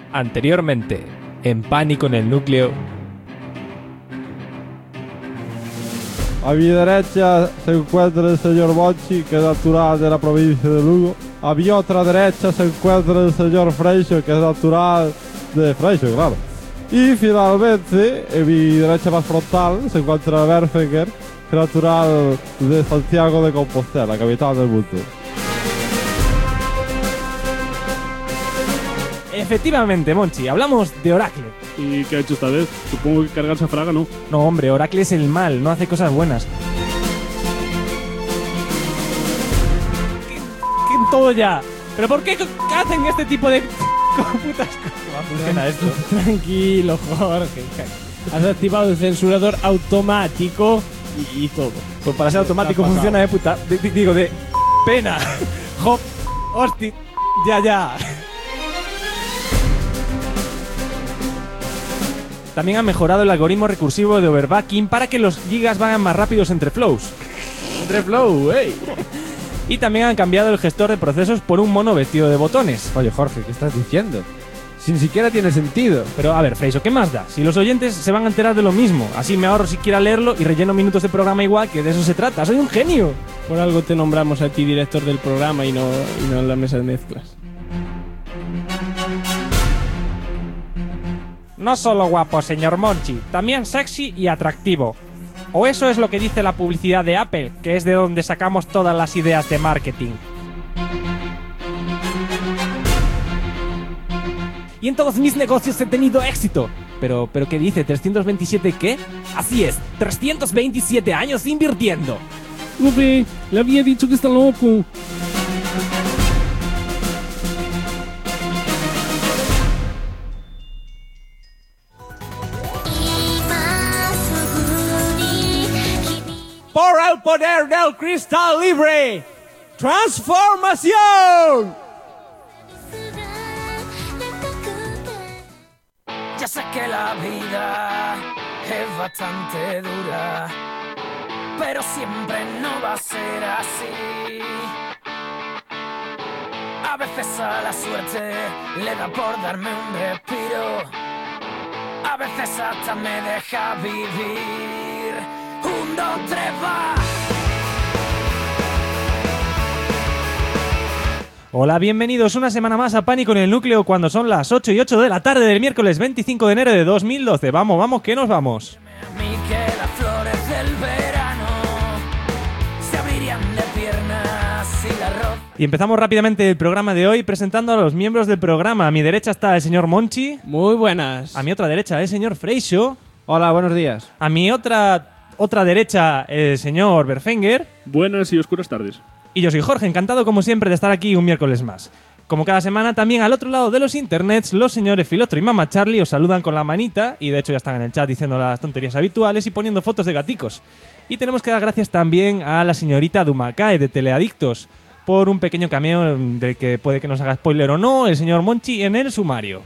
Anteriormente, en Pánico en el Núcleo. A mi derecha se encuentra el señor Monchi, que es natural de la provincia de Lugo. A mi otra derecha se encuentra el señor Freixo, que es natural de Freixo, claro. Y finalmente, en mi derecha más frontal, se encuentra Berfinger, que es natural de Santiago de Compostela, capital del mundo. Efectivamente, Monchi, hablamos de Oracle. ¿Y qué ha hecho esta vez? Supongo que cargarse a Fraga, ¿no? No, hombre, Oracle es el mal, no hace cosas buenas. ¿Qué todo ya? ¿Pero por qué hacen este tipo de putas cosas? ¿Cómo funciona esto? Tranquilo, Jorge. Has activado el censurador automático y todo. Pues para ser automático funciona de puta. Digo, de pena. Hop, hosti, ya. También ha mejorado el algoritmo recursivo de overbacking para que los gigas vayan más rápidos entre flows. Entre flow, ey. Y también han cambiado el gestor de procesos por un mono vestido de botones. Oye, Jorge, ¿qué estás diciendo? Si ni siquiera tiene sentido. Pero a ver, Freiso, ¿qué más da? Si los oyentes se van a enterar de lo mismo, así me ahorro siquiera leerlo y relleno minutos de programa igual, que de eso se trata. ¡Soy un genio! Por algo te nombramos a ti director del programa y no en la mesa de mezclas. No solo guapo, señor Monchi, también sexy y atractivo. O eso es lo que dice la publicidad de Apple, que es de donde sacamos todas las ideas de marketing. Y en todos mis negocios he tenido éxito. Pero ¿qué dice? ¿327 qué? Así es, 327 años invirtiendo. Ube, le había dicho que está loco. ¡Por el poder del cristal libre! ¡Transformación! Ya sé que la vida es bastante dura, pero siempre no va a ser así. A veces a la suerte le da por darme un respiro, a veces hasta me deja vivir. 1, 2, 3, va. Hola, bienvenidos una semana más a Pánico en el Núcleo cuando son las 8 y 8 de la tarde del miércoles 25 de enero de 2012. Vamos, que nos vamos. A mí que las flores del verano se abrirían de piernas y la ropa. Y empezamos rápidamente el programa de hoy presentando a los miembros del programa. A mi derecha está el señor Monchi. Muy buenas. A mi otra derecha el señor Freixo. Hola, buenos días. A mi otra derecha el señor Berfinger. Buenas y oscuras tardes. Y yo soy Jorge, encantado como siempre de estar aquí un miércoles más. Como cada semana, también al otro lado de los internets, los señores Filotro y Mama Charlie os saludan con la manita, y de hecho ya están en el chat diciendo las tonterías habituales y poniendo fotos de gaticos. Y tenemos que dar gracias también a la señorita Dumakae de Teleadictos por un pequeño cameo del que puede que nos haga spoiler o no el señor Monchi en el sumario.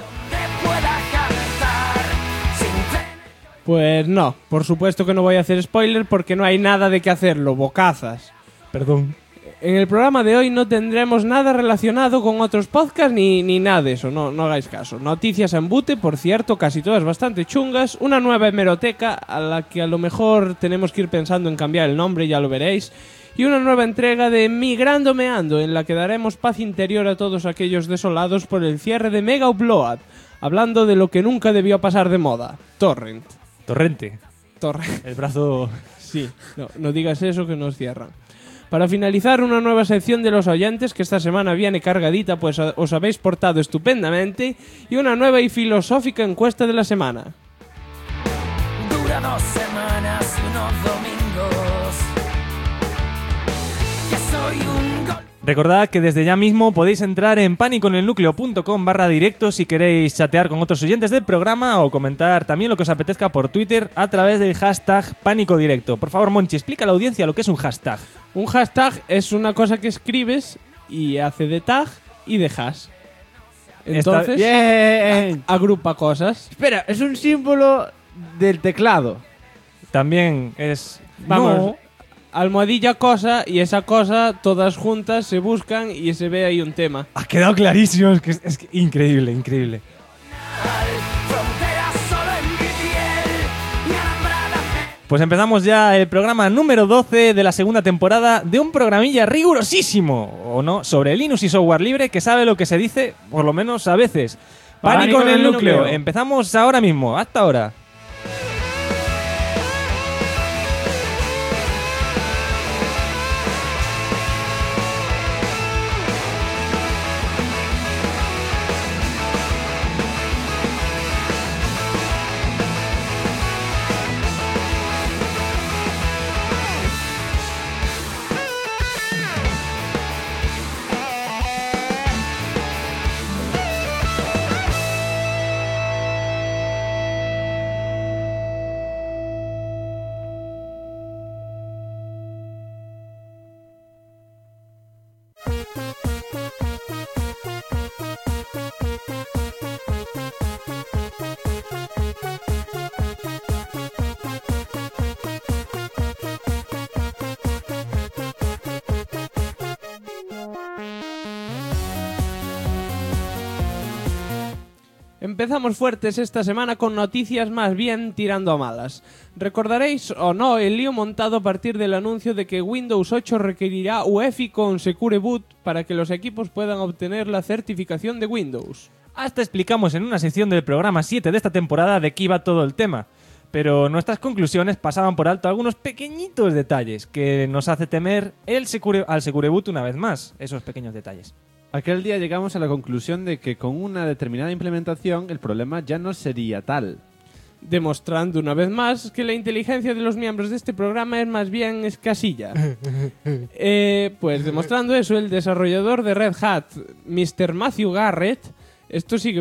Pues no, por supuesto que no voy a hacer spoiler porque no hay nada de qué hacerlo, bocazas. Perdón. En el programa de hoy no tendremos nada relacionado con otros podcasts ni nada de eso, no hagáis caso. Noticias en bute, por cierto, casi todas bastante chungas. Una nueva hemeroteca a la que a lo mejor tenemos que ir pensando en cambiar el nombre, ya lo veréis. Y una nueva entrega de Migrando Meando, en la que daremos paz interior a todos aquellos desolados por el cierre de Mega Upload, hablando de lo que nunca debió pasar de moda, Torrent. Torrente. Torrent. El brazo... Sí, no digas eso que nos cierran. Para finalizar, una nueva sección de los oyentes que esta semana viene cargadita, pues os habéis portado estupendamente, y una nueva y filosófica encuesta de la semana. Dura 2 semanas y unos domingos. Que soy un gol. Recordad que desde ya mismo podéis entrar en paniconelnucleo.com/directo si queréis chatear con otros oyentes del programa o comentar también lo que os apetezca por Twitter a través del hashtag PánicoDirecto. Por favor, Monchi, explica a la audiencia lo que es un hashtag. Un hashtag es una cosa que escribes y hace de tag y de hash. Entonces, Bien. agrupa cosas. Espera, es un símbolo del teclado. También es... Vamos, No. almohadilla cosa y esa cosa todas juntas se buscan y se ve ahí un tema. Ha quedado clarísimo, es que increíble, increíble. Fronteras solo en mi piel, mi alambrada. Pues empezamos ya el programa número 12 de la segunda temporada de un programilla rigurosísimo, ¿o no?, sobre Linux y software libre que sabe lo que se dice, por lo menos a veces. Pánico en el núcleo. Empezamos ahora mismo, hasta ahora. Empezamos fuertes esta semana con noticias más bien tirando a malas. Recordaréis o no el lío montado a partir del anuncio de que Windows 8 requerirá UEFI con Secure Boot para que los equipos puedan obtener la certificación de Windows. Hasta explicamos en una sección del programa 7 de esta temporada de qué iba todo el tema. Pero nuestras conclusiones pasaban por alto algunos pequeñitos detalles que nos hace temer al Secure Boot una vez más, esos pequeños detalles. Aquel día llegamos a la conclusión de que con una determinada implementación el problema ya no sería tal. Demostrando una vez más que la inteligencia de los miembros de este programa es más bien escasilla. Pues demostrando eso, el desarrollador de Red Hat, Mr. Matthew Garrett, esto sigue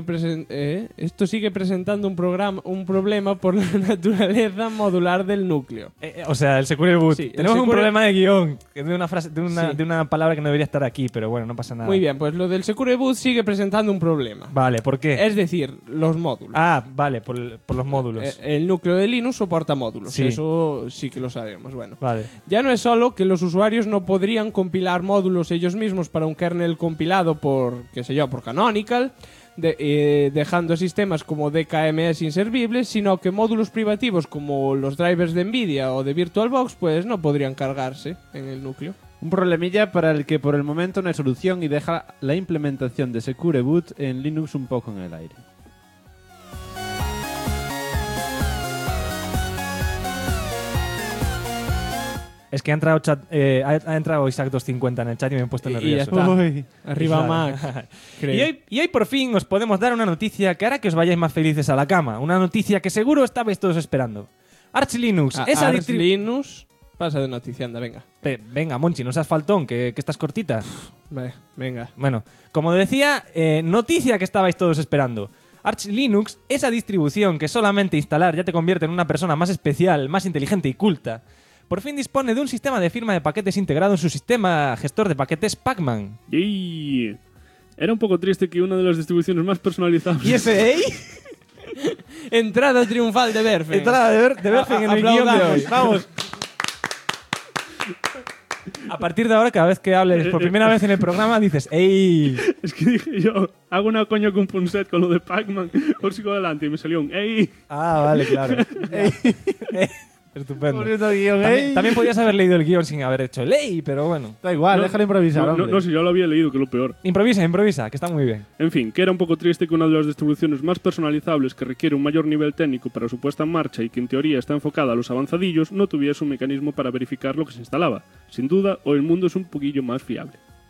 presentando un problema por la naturaleza modular del núcleo. O sea, el Secure Boot. Sí, Tenemos el un Secure- problema de guión, de una frase, de Sí. una palabra que no debería estar aquí, pero bueno, no pasa nada. Muy bien, pues lo del Secure Boot sigue presentando un problema. Vale, ¿por qué? Es decir, los módulos. Ah, vale, por los módulos. El núcleo de Linux soporta módulos, Sí. eso sí que lo sabemos. Bueno, Vale. ya no es solo que los usuarios no podrían compilar módulos ellos mismos para un kernel compilado por, qué sé yo, por Canonical, dejando sistemas como DKMS inservibles, sino que módulos privativos como los drivers de Nvidia o de VirtualBox pues no podrían cargarse en el núcleo. Un problemilla para el que por el momento no hay solución y deja la implementación de Secure Boot en Linux un poco en el aire. Es que ha entrado Isaac 250 en el chat y me he puesto Y ya nervioso. está. Uy. Arriba Claro. Mac. creo. Y hoy por fin os podemos dar una noticia que hará que os vayáis más felices a la cama. Una noticia que seguro estabais todos esperando. Arch Linux, esa Arch Linux. Pasa de noticia, anda, venga. Venga, Monchi, no seas faltón, que estás cortita. Vale, venga. Bueno, como decía, noticia que estabais todos esperando. Arch Linux, esa distribución que solamente instalar ya te convierte en una persona más especial, más inteligente y culta, por fin dispone de un sistema de firma de paquetes integrado en su sistema gestor de paquetes Pacman. Y era un poco triste que una de las distribuciones más personalizables... ¿Y ese ey? Entrada triunfal de Berfen. Entrada de Berfen en el guión de Aplaudamos. hoy. Vamos. A partir de ahora, cada vez que hables por primera vez en el programa, dices ¡ey! Es que dije yo, hago una coña con Punset con lo de Pac-Man, os sigo adelante y me salió un ¡ey! Ah, vale, claro. Estupendo. Poniendo guión, También podías haber leído el guión sin haber hecho ley, pero bueno. Da igual, No, déjalo improvisar, No, hombre. no, si yo lo había leído, que es lo peor. Improvisa, que está muy bien. En fin, que era un poco triste que una de las distribuciones más personalizables que requiere un mayor nivel técnico para su puesta en marcha y que en teoría está enfocada a los avanzadillos no tuviese un mecanismo para verificar lo que se instalaba. Sin duda, hoy el mundo es un poquillo más fiable.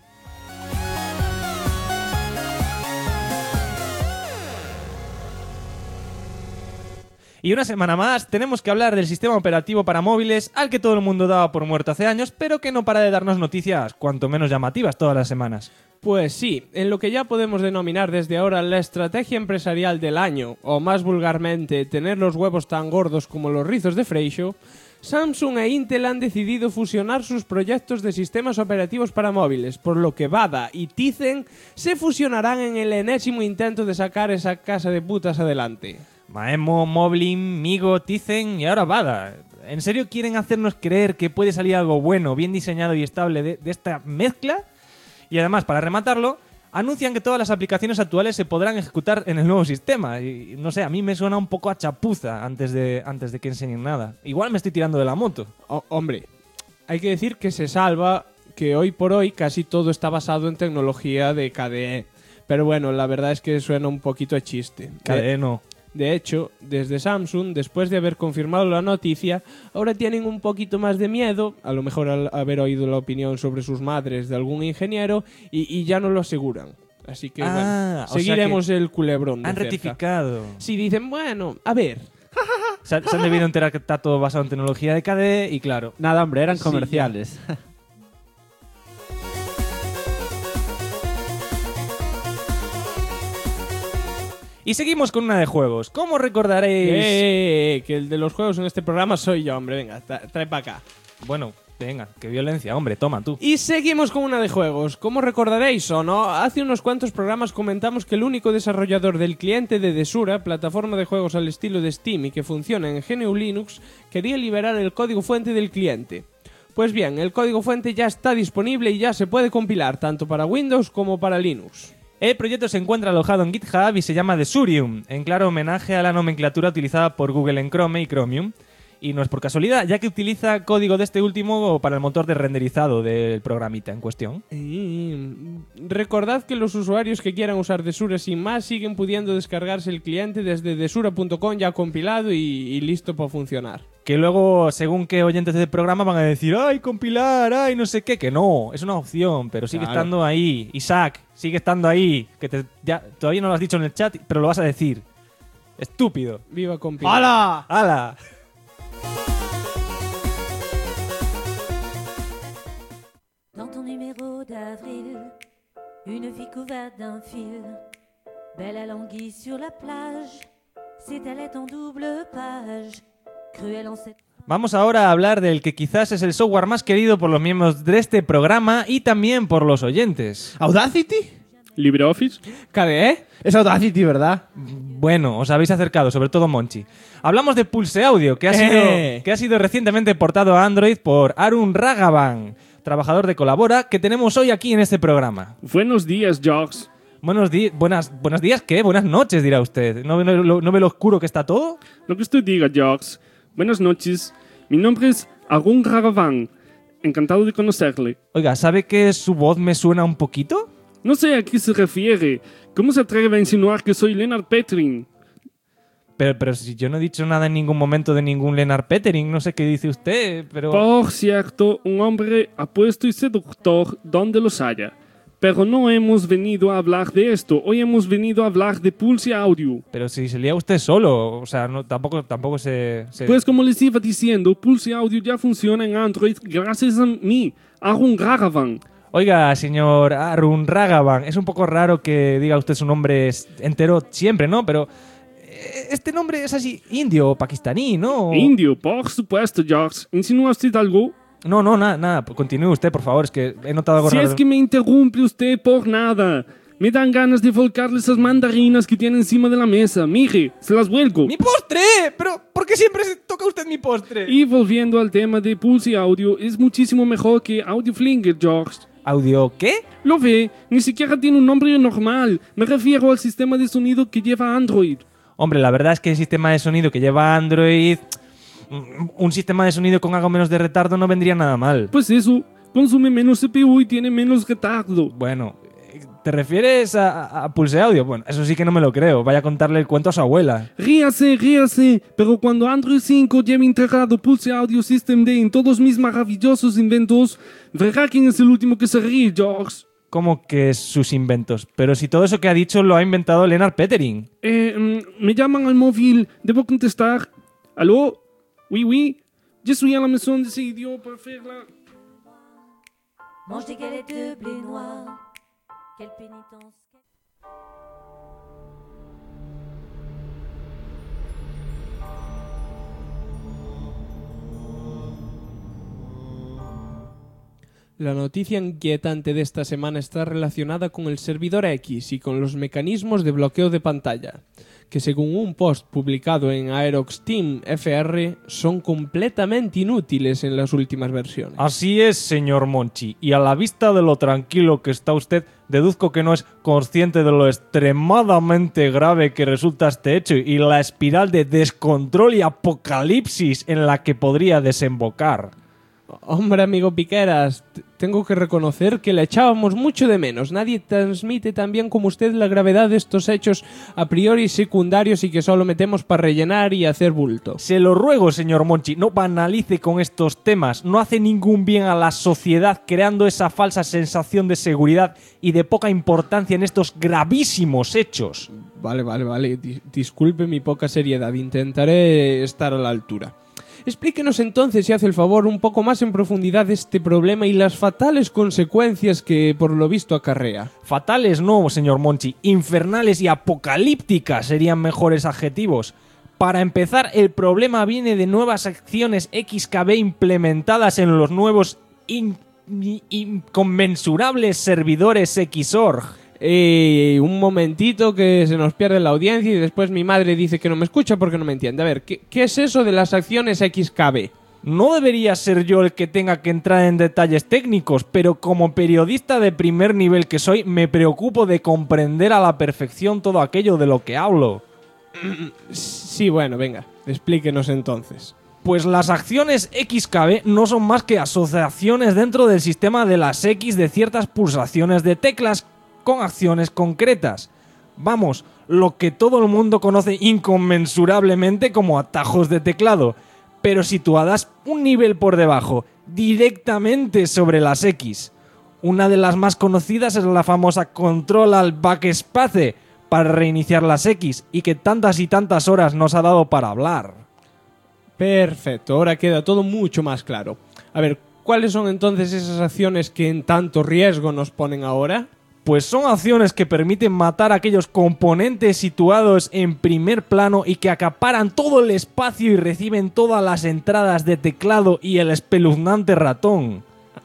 Y una semana más tenemos que hablar del sistema operativo para móviles al que todo el mundo daba por muerto hace años, pero que no para de darnos noticias cuanto menos llamativas todas las semanas. Pues sí, en lo que ya podemos denominar desde ahora la estrategia empresarial del año, o más vulgarmente, tener los huevos tan gordos como los rizos de Freixo, Samsung e Intel han decidido fusionar sus proyectos de sistemas operativos para móviles, por lo que Bada y Tizen se fusionarán en el enésimo intento de sacar esa casa de putas adelante. Maemo, Moblin, Migo, Tizen y ahora Bada. ¿En serio quieren hacernos creer que puede salir algo bueno, bien diseñado y estable de esta mezcla? Y además, para rematarlo, anuncian que todas las aplicaciones actuales se podrán ejecutar en el nuevo sistema. Y no sé, a mí me suena un poco a chapuza antes de que enseñen nada. Igual me estoy tirando de la moto. Hombre, hay que decir que se salva que hoy por hoy casi todo está basado en tecnología de KDE. Pero bueno, la verdad es que suena un poquito a chiste. KDE no. De hecho, desde Samsung, después de haber confirmado la noticia, ahora tienen un poquito más de miedo, a lo mejor al haber oído la opinión sobre sus madres de algún ingeniero, y ya no lo aseguran. Así que bueno, o sea seguiremos el culebrón de Han cerca. rectificado. Si dicen, bueno, a ver, Se han debido enterar que está todo basado en tecnología de KDE y claro. Nada, hombre, eran Sí, comerciales. Y seguimos con una de juegos. ¿Cómo recordaréis? que el de los juegos en este programa soy yo, hombre, venga, trae para acá. Bueno, venga, qué violencia, hombre, toma tú. Y seguimos con una de juegos. Como recordaréis o no, hace unos cuantos programas comentamos que el único desarrollador del cliente de Desura, plataforma de juegos al estilo de Steam y que funciona en GNU Linux, quería liberar el código fuente del cliente. Pues bien, el código fuente ya está disponible y ya se puede compilar tanto para Windows como para Linux. El proyecto se encuentra alojado en GitHub y se llama Desurium, en claro homenaje a la nomenclatura utilizada por Google en Chrome y Chromium. Y no es por casualidad, ya que utiliza código de este último para el motor de renderizado del programita en cuestión. Recordad que los usuarios que quieran usar Desura sin más siguen pudiendo descargarse el cliente desde desura.com ya compilado y listo para funcionar. Que luego, según qué oyentes del programa van a decir ¡ay, compilar! ¡Ay, no sé qué! Que no, es una opción, pero sigue Claro. estando ahí. Isaac, sigue estando ahí. Que todavía no lo has dicho en el chat, pero lo vas a decir. Estúpido. ¡Viva compilar! ¡Hala! ¡Hala! Dans ton numéro d'avril, une fille couverte d'un fil, belle à l'anguille sur la plage, s'étalait en double page, cruelle en cette... Vamos ahora a hablar del que quizás es el software más querido por los miembros de este programa y también por los oyentes. ¿Audacity? LibreOffice. ¿KDE? Es Audacity, ¿verdad? Bueno, os habéis acercado, sobre todo Monchi. Hablamos de Pulse Audio, que ha sido recientemente portado a Android por Arun Raghavan, trabajador de Colabora, que tenemos hoy aquí en este programa. Buenos días, Jogs. Buenos días, ¿qué? Buenas noches, dirá usted. ¿No ve lo oscuro que está todo? Lo que usted diga, Jogs. Buenas noches. Mi nombre es Arun Raghavan. Encantado de conocerle. Oiga, ¿sabe que su voz me suena un poquito? No sé a qué se refiere. ¿Cómo se atreve a insinuar que soy Lennart Petrin? Pero si yo no he dicho nada en ningún momento de ningún Lennart Petering, no sé qué dice usted, pero... Por cierto, un hombre apuesto y seductor donde los haya. Pero no hemos venido a hablar de esto. Hoy hemos venido a hablar de Pulse Audio. Pero si se lía usted solo, o sea, no, tampoco se... Pues como les iba diciendo, Pulse Audio ya funciona en Android gracias a mí, Arun Raghavan. Oiga, señor Arun Raghavan, es un poco raro que diga usted su nombre entero siempre, ¿no? Pero este nombre es así indio o pakistaní, ¿no? Indio, por supuesto, George. ¿Insinúa usted algo? No, nada. Continúe usted, por favor, es que he notado algo Si raro. es que me interrumpe usted por nada. Me dan ganas de volcarle esas mandarinas que tiene encima de la mesa. Mire, se las vuelco. ¡Mi postre! ¿Pero por qué siempre se toca usted mi postre? Y volviendo al tema de Pulse Audio, es muchísimo mejor que Audio Flinger, George. ¿Audio qué? Lo ve, ni siquiera tiene un nombre normal. Me refiero al sistema de sonido que lleva Android. Hombre, la verdad es que el sistema de sonido que lleva Android... Un sistema de sonido con algo menos de retardo no vendría nada mal. Pues eso, consume menos CPU y tiene menos retardo. Bueno, ¿te refieres a Pulse Audio? Bueno, eso sí que no me lo creo. Vaya a contarle el cuento a su abuela. Ríase, pero cuando Android 5 lleve integrado Pulse Audio System D en todos mis maravillosos inventos, verá quién es el último que se ríe, George. ¿Cómo que sus inventos? Pero si todo eso que ha dicho lo ha inventado Lennart Petering. Me llaman al móvil, debo contestar. ¿Aló? Oui, je suis à la maison de ces idiots pour faire la... Mange des galettes de blé noir, quelle pénitence. La noticia inquietante de esta semana está relacionada con el servidor X y con los mecanismos de bloqueo de pantalla. que según un post publicado en Aerox Team FR son completamente inútiles en las últimas versiones. Así es, señor Monchi, y a la vista de lo tranquilo que está usted, deduzco que no es consciente de lo extremadamente grave que resulta este hecho y la espiral de descontrol y apocalipsis en la que podría desembocar. Hombre, amigo Piqueras, tengo que reconocer que le echábamos mucho de menos. Nadie transmite tan bien como usted la gravedad de estos hechos a priori secundarios y que solo metemos para rellenar y hacer bulto. Se lo ruego, señor Monchi, no banalice con estos temas. No hace ningún bien a la sociedad creando esa falsa sensación de seguridad y de poca importancia en estos gravísimos hechos. Vale. Disculpe mi poca seriedad. Intentaré estar a la altura. Explíquenos entonces, si hace el favor, un poco más en profundidad este problema y las fatales consecuencias que por lo visto acarrea. Fatales no, señor Monchi. Infernales y apocalípticas serían mejores adjetivos. Para empezar, el problema viene de nuevas acciones XKB implementadas en los nuevos inconmensurables servidores Xorg. Un momentito que se nos pierde la audiencia y después mi madre dice que no me escucha porque no me entiende. A ver, ¿qué es eso de las acciones XKB? No debería ser yo el que tenga que entrar en detalles técnicos, pero como periodista de primer nivel que soy, me preocupo de comprender a la perfección todo aquello de lo que hablo. Sí, bueno, venga, explíquenos entonces. Pues las acciones XKB no son más que asociaciones dentro del sistema de las X de ciertas pulsaciones de teclas con acciones concretas. Vamos, lo que todo el mundo conoce inconmensurablemente como atajos de teclado, pero situadas un nivel por debajo, directamente sobre las X. Una de las más conocidas es la famosa Control Alt Backspace para reiniciar las X y que tantas y tantas horas nos ha dado para hablar. Perfecto, ahora queda todo mucho más claro. A ver, ¿cuáles son entonces esas acciones que en tanto riesgo nos ponen ahora? Pues son acciones que permiten matar a aquellos componentes situados en primer plano y que acaparan todo el espacio y reciben todas las entradas de teclado y el espeluznante ratón.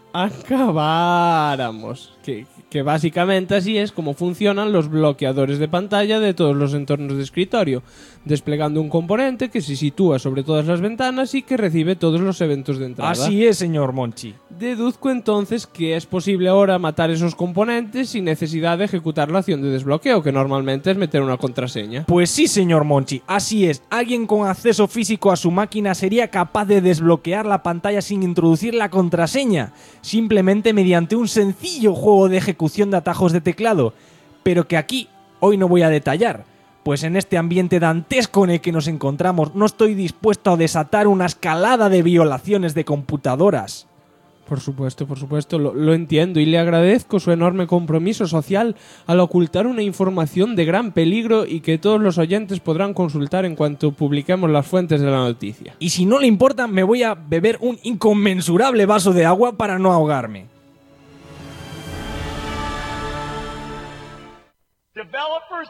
Acabáramos. Que básicamente así es como funcionan los bloqueadores de pantalla de todos los entornos de escritorio, desplegando un componente que se sitúa sobre todas las ventanas y que recibe todos los eventos de entrada. Así es, señor Monchi. Deduzco entonces que es posible ahora matar esos componentes sin necesidad de ejecutar la acción de desbloqueo, que normalmente es meter una contraseña. Pues sí, señor Monchi, así es. Alguien con acceso físico a su máquina sería capaz de desbloquear la pantalla sin introducir la contraseña, simplemente mediante un sencillo juego de ejecución de atajos de teclado, pero que aquí hoy no voy a detallar, pues en este ambiente dantesco en el que nos encontramos no estoy dispuesto a desatar una escalada de violaciones de computadoras. Por supuesto, lo entiendo y le agradezco su enorme compromiso social al ocultar una información de gran peligro y que todos los oyentes podrán consultar en cuanto publiquemos las fuentes de la noticia. Y si no le importa, me voy a beber un inconmensurable vaso de agua para no ahogarme. Developers.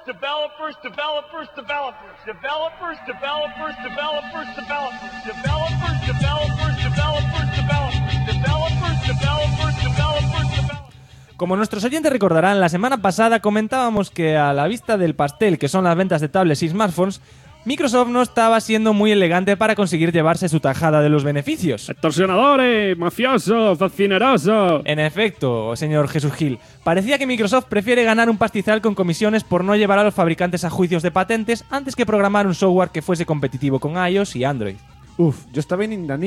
Como nuestros oyentes recordarán, la semana pasada comentábamos que a la vista del pastel que son las ventas de tablets y smartphones, Microsoft no estaba siendo muy elegante para conseguir llevarse su tajada de los beneficios. ¡Extorsionadores! ¡Mafiosos! ¡Fascinerosos! En efecto, señor Jesús Gil, parecía que Microsoft prefiere ganar un pastizal con comisiones por no llevar a los fabricantes a juicios de patentes antes que programar un software que fuese competitivo con iOS y Android. Yo estaba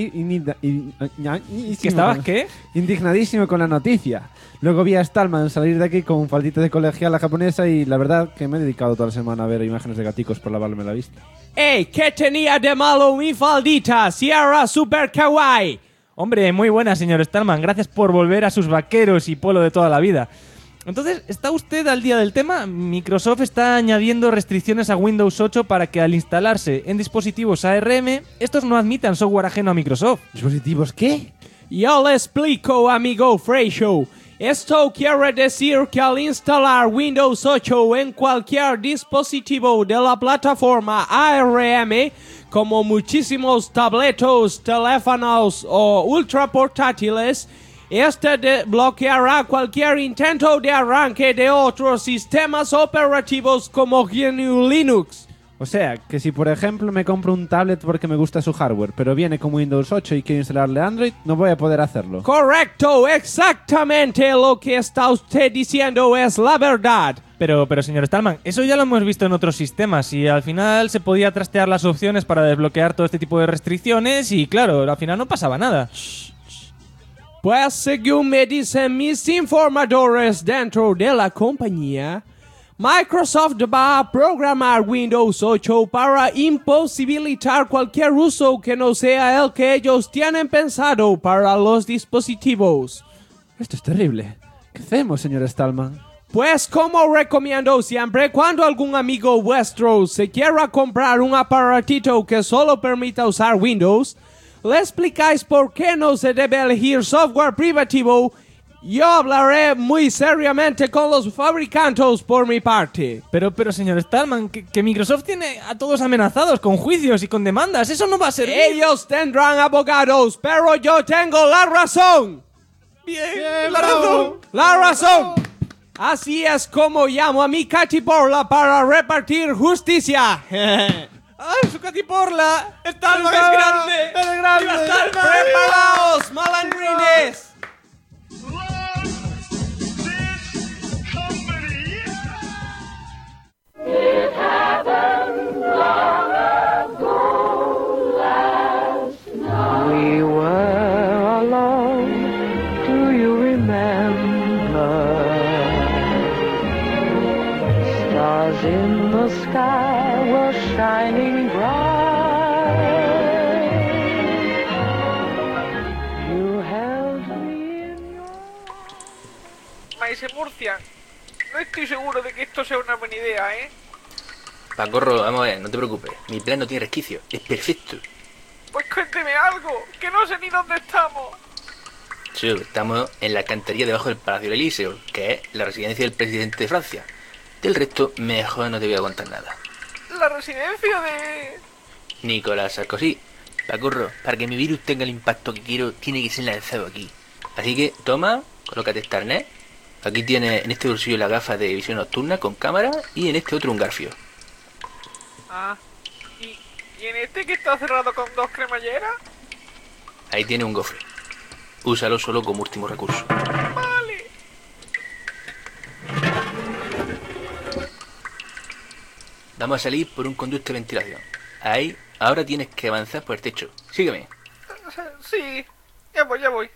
¿Que estabas qué? indignadísimo con la noticia. Luego vi a Stallman salir de aquí con un faldito de colegiala japonesa y la verdad que me he dedicado toda la semana a ver imágenes de gaticos por lavarme la vista. ¡Ey! ¿Qué tenía de malo mi faldita? ¡Sierra super kawaii! Hombre, muy buena, señor Stallman. Gracias por volver a sus vaqueros y polo de toda la vida. Entonces, ¿está usted al día del tema? Microsoft está añadiendo restricciones a Windows 8 para que al instalarse en dispositivos ARM, estos no admitan software ajeno a Microsoft. ¿Dispositivos qué? Yo le explico, amigo Freishow. Esto quiere decir que al instalar Windows 8 en cualquier dispositivo de la plataforma ARM, como muchísimos tabletos, teléfonos o ultraportátiles, este bloqueará cualquier intento de arranque de otros sistemas operativos como GNU Linux. O sea, que si por ejemplo me compro un tablet porque me gusta su hardware, pero viene con Windows 8 y quiero instalarle Android, no voy a poder hacerlo. Correcto, exactamente lo que está usted diciendo es la verdad. Pero señor Stallman, eso ya lo hemos visto en otros sistemas y al final se podía trastear las opciones para desbloquear todo este tipo de restricciones y claro, al final no pasaba nada. Pues según me dicen mis informadores dentro de la compañía, Microsoft va a programar Windows 8 para imposibilitar cualquier uso que no sea el que ellos tienen pensado para los dispositivos. Esto es terrible. ¿Qué hacemos, señor Stallman? Pues como recomiendo siempre, cuando algún amigo vuestro se quiera comprar un aparatito que solo permita usar Windows, le explicáis por qué no se debe elegir software privativo. Yo hablaré muy seriamente con los fabricantes por mi parte. Pero señor Stallman, que Microsoft tiene a todos amenazados con juicios y con demandas. Eso no va a servir. Ellos tendrán abogados, pero yo tengo la razón. Bien, la razón. La razón. Así es como llamo a mi catiporla para repartir justicia. ¡Ah, su catiporla! ¡Stallman es grande! ¡Es grande! ¡Viva Stallman! ¡Preparaos, malandrines! We were alone, do you remember? Stars in the sky were shining bright. You held me in your... Maese Murcia, no estoy seguro de que esto sea una buena idea, ¿eh? Pacorro, vamos a ver, no te preocupes. Mi plan no tiene resquicio, es perfecto. Pues cuénteme algo, que no sé ni dónde estamos. Sí, estamos en la alcantarilla debajo del Palacio del Elíseo, que es la residencia del presidente de Francia. Del resto, mejor no te voy a contar nada. La residencia de... Nicolás Sarkozy. Pacorro, para que mi virus tenga el impacto que quiero, tiene que ser lanzado aquí. Así que, toma, colócate este arnés. Aquí tienes en este bolsillo las gafas de visión nocturna con cámara y en este otro un garfio. Ah, ¿y en este que está cerrado con 2 cremalleras? Ahí tiene un gofre. Úsalo solo como último recurso. Vale. Vamos a salir por un conducto de ventilación. Ahí, ahora tienes que avanzar por el techo. Sígueme. Sí, ya voy.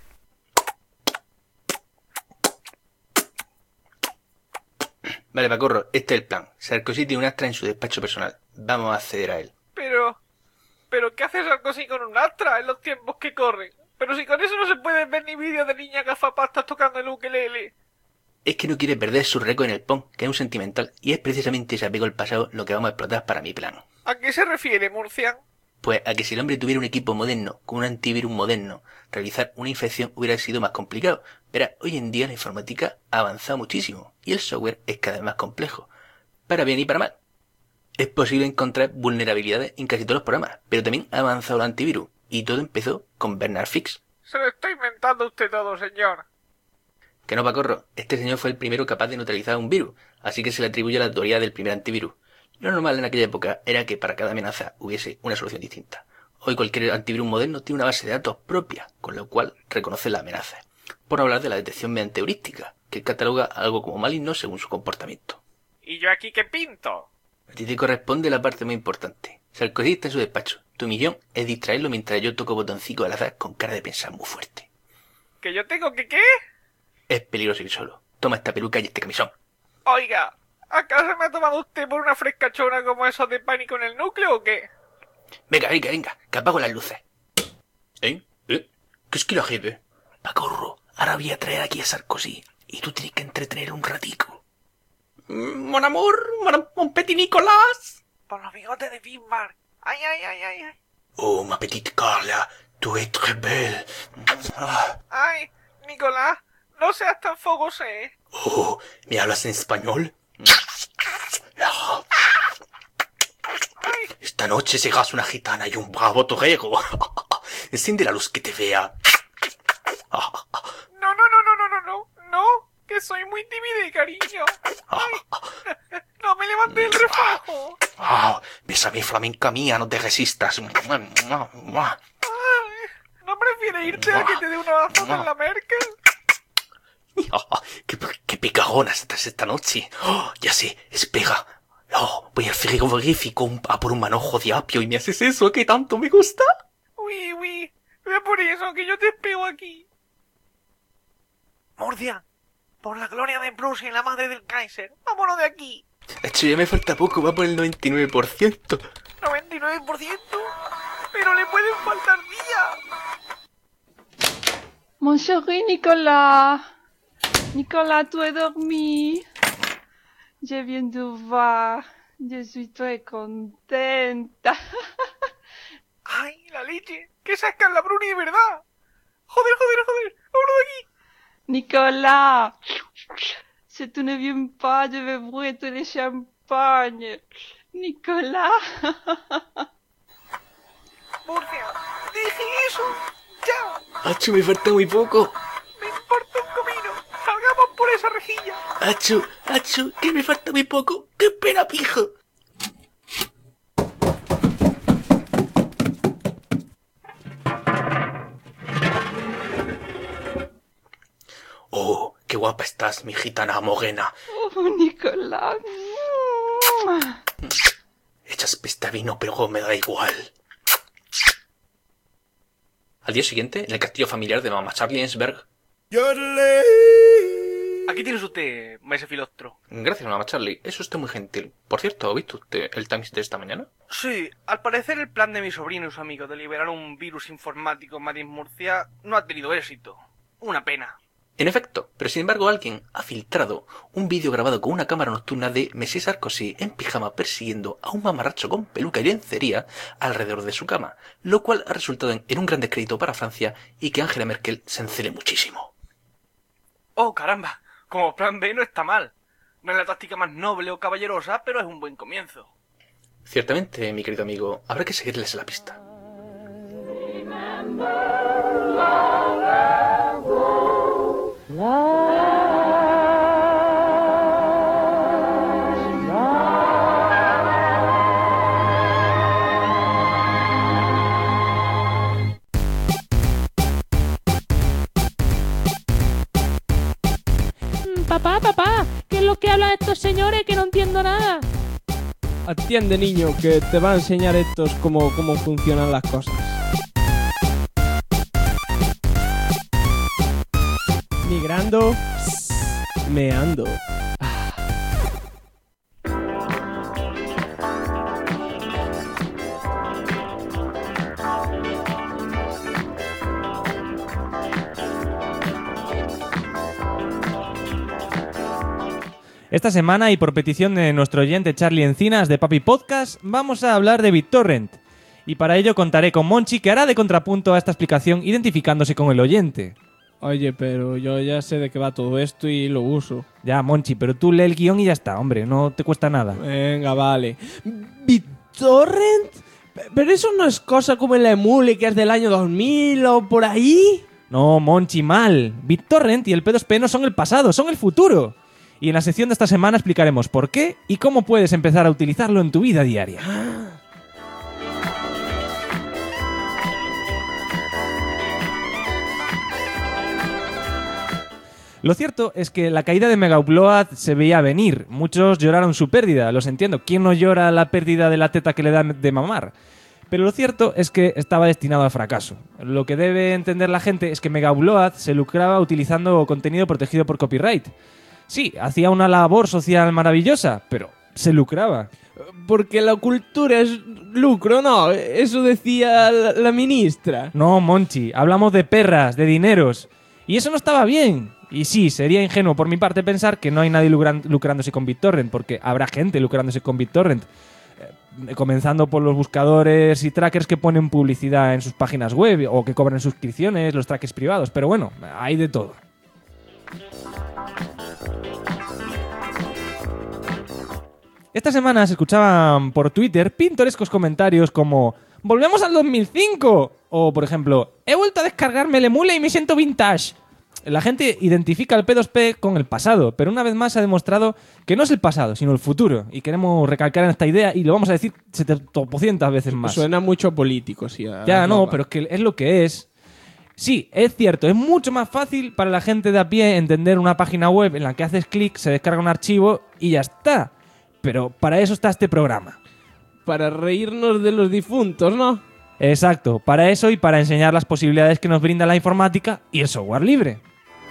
Vale, Pacorro, este es el plan. Sarkozy tiene un Astra en su despacho personal. Vamos a acceder a él. Pero ¿qué hace Sarkozy con un Astra en los tiempos que corren? Pero si con eso no se pueden ver ni vídeos de niñas gafapastas tocando el ukelele. Es que no quiere perder su récord en el Pong, que es un sentimental, y es precisamente ese apego al pasado lo que vamos a explotar para mi plan. ¿A qué se refiere, Murcian? Pues a que si el hombre tuviera un equipo moderno, con un antivirus moderno, realizar una infección hubiera sido más complicado. Pero hoy en día la informática ha avanzado muchísimo, y el software es cada vez más complejo, para bien y para mal. Es posible encontrar vulnerabilidades en casi todos los programas, pero también ha avanzado el antivirus, y todo empezó con Bernard Fix. Se lo está inventando usted todo, señor. Que no, Pacorro, este señor fue el primero capaz de neutralizar un virus, así que se le atribuye la autoría del primer antivirus. Lo normal en aquella época era que para cada amenaza hubiese una solución distinta. Hoy cualquier antivirus moderno tiene una base de datos propia, con la cual reconoce las amenazas. Por no hablar de la detección mediante heurística, que cataloga algo como maligno según su comportamiento. ¿Y yo aquí qué pinto? A ti te corresponde la parte más importante. Sarkozy está en su despacho. Tu misión es distraerlo mientras yo toco botoncito al azar con cara de pensar muy fuerte. ¿Que yo tengo que qué? Es peligroso ir solo. Toma esta peluca y este camisón. Oiga, ¿acaso me ha tomado usted por una frescachona como esos de Pánico en el Núcleo o qué? Venga, que apago las luces. ¿Qué es que la jefe? Pacorro, ahora voy a traer aquí a Sarkozy y tú tienes que entretener un ratico. Mon amour, mon petit Nicolás. Por los bigotes de Bismarck. Ay. Oh, ma petite Carla, tu es très belle. Ay, Nicolás, no seas tan fogoso, ¿eh? Oh, ¿me hablas en español? Esta noche serás una gitana y un bravo torero. Enciende la luz que te vea. No, que soy muy tímida, cariño. Ay, no me levanté el refajo. Bésame, flamenca mía, no te resistas. ¿No prefieres irte a que te dé un abrazo en la Merkel? ¡Qué picagonas estás esta noche! Ya sé, espera. Voy al frigorífico a por un manojo de apio y me haces eso que tanto me gusta. Uy, ve por eso que yo te espero aquí. Murcia, por la gloria de Prusia y la madre del Kaiser, vámonos de aquí. Hecho, ya me falta poco, va por el 99%. ¿99%? Pero le pueden faltar días. Mon chéri Nicolas. Nicolas, tu es dormi. Je viens de voir. Je suis très contenta. ¡Ay, la leche! ¡Que sacan la Bruni de verdad! ¡Joder! ¡Vámonos de aquí! Nicolas, si tu ne viens pas, je vais boire tout le champagne. Nicolas. Murcia, dije eso. ¡Ya! Hacho, me falta muy poco. Me importa un comino. Salgamos por esa rejilla. Hacho, que me falta muy poco. ¡Qué pena, pijo! Oh, qué guapa estás, mi gitana morena. Oh, Nicolas. Echas pesta vino, pero me da igual. Al día siguiente, en el castillo familiar de Mamá Charlie en Sberg. Aquí tienes usted, maese Filostro. Gracias, Mamá Charlie. Es usted muy gentil. Por cierto, ¿ha visto usted el Times de esta mañana? Sí, al parecer el plan de mi sobrino y su amigo de liberar un virus informático en Madrid Murcia no ha tenido éxito. Una pena. En efecto, pero sin embargo alguien ha filtrado un vídeo grabado con una cámara nocturna de Monsieur Sarkozy en pijama persiguiendo a un mamarracho con peluca y lencería alrededor de su cama, lo cual ha resultado en un gran descrédito para Francia y que Angela Merkel se encele muchísimo. Oh, caramba, como plan B no está mal. No es la táctica más noble o caballerosa, pero es un buen comienzo. Ciertamente, mi querido amigo, habrá que seguirles la pista. Papá, ¿qué es lo que hablan estos señores que no entiendo nada? Atiende, niño, que te va a enseñar estos cómo funcionan las cosas. Migrando, meando. Esta semana, y por petición de nuestro oyente Charlie Encinas de Papi Podcast, vamos a hablar de BitTorrent. Y para ello contaré con Monchi, que hará de contrapunto a esta explicación identificándose con el oyente. Oye, pero yo ya sé de qué va todo esto y lo uso. Ya, Monchi, pero tú lee el guión y ya está, hombre, no te cuesta nada. Venga, vale. ¿BitTorrent? ¿Pero eso no es cosa como el Emule que es del año 2000 o por ahí? No, Monchi, mal. BitTorrent y el P2P no son el pasado, son el futuro. Y en la sección de esta semana explicaremos por qué y cómo puedes empezar a utilizarlo en tu vida diaria. Lo cierto es que la caída de Megaupload se veía venir. Muchos lloraron su pérdida, los entiendo. ¿Quién no llora la pérdida de la teta que le dan de mamar? Pero lo cierto es que estaba destinado al fracaso. Lo que debe entender la gente es que Megaupload se lucraba utilizando contenido protegido por copyright. Sí, hacía una labor social maravillosa, pero se lucraba. Porque la cultura es lucro, ¿no? Eso decía la ministra. No, Monchi, hablamos de perras, de dineros. Y eso no estaba bien. Y sí, sería ingenuo por mi parte pensar que no hay nadie lucrándose con BitTorrent, porque habrá gente lucrándose con BitTorrent. Comenzando por los buscadores y trackers que ponen publicidad en sus páginas web o que cobran suscripciones, los trackers privados. Pero bueno, hay de todo. Esta semana se escuchaban por Twitter pintorescos comentarios como ¡volvemos al 2005! O, por ejemplo, he vuelto a descargarme el Emule y me siento vintage. La gente identifica el P2P con el pasado, pero una vez más se ha demostrado que no es el pasado, sino el futuro. Y queremos recalcar en esta idea y lo vamos a decir 700 veces más. Suena mucho político, sí. Ya, no, pero es que es lo que es. Sí, es cierto, es mucho más fácil para la gente de a pie entender una página web en la que haces clic, se descarga un archivo y ya está. Pero para eso está este programa. Para reírnos de los difuntos, ¿no? Exacto, para eso y para enseñar las posibilidades que nos brinda la informática y el software libre.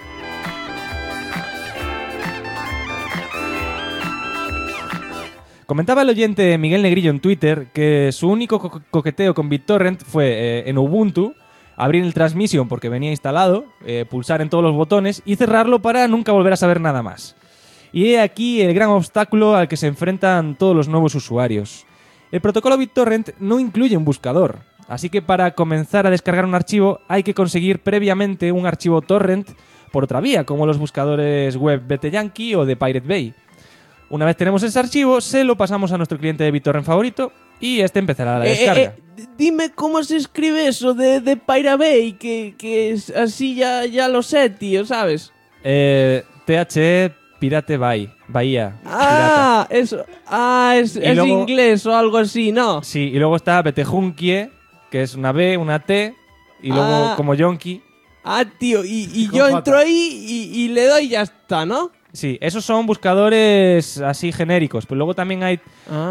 Comentaba el oyente Miguel Negrillo en Twitter que su único coqueteo con BitTorrent fue en Ubuntu abrir el Transmission porque venía instalado, pulsar en todos los botones y cerrarlo para nunca volver a saber nada más. Y he aquí el gran obstáculo al que se enfrentan todos los nuevos usuarios. El protocolo BitTorrent no incluye un buscador, así que para comenzar a descargar un archivo hay que conseguir previamente un archivo torrent por otra vía, como los buscadores web BTYankee o de Pirate Bay. Una vez tenemos ese archivo, se lo pasamos a nuestro cliente de BitTorrent favorito y este empezará la descarga. Dime cómo se escribe eso de Pirate Bay, que es así ya lo sé, tío, ¿sabes? THE Pirate Bay, Bahía. Ah, pirata. Eso. Ah, es luego, inglés o algo así, ¿no? Sí, y luego está BTJunkie, que es una B, una T, y luego como Yonki. Ah, tío, y yo entro ahí y le doy y ya está, ¿no? Sí, esos son buscadores así genéricos, pero luego también hay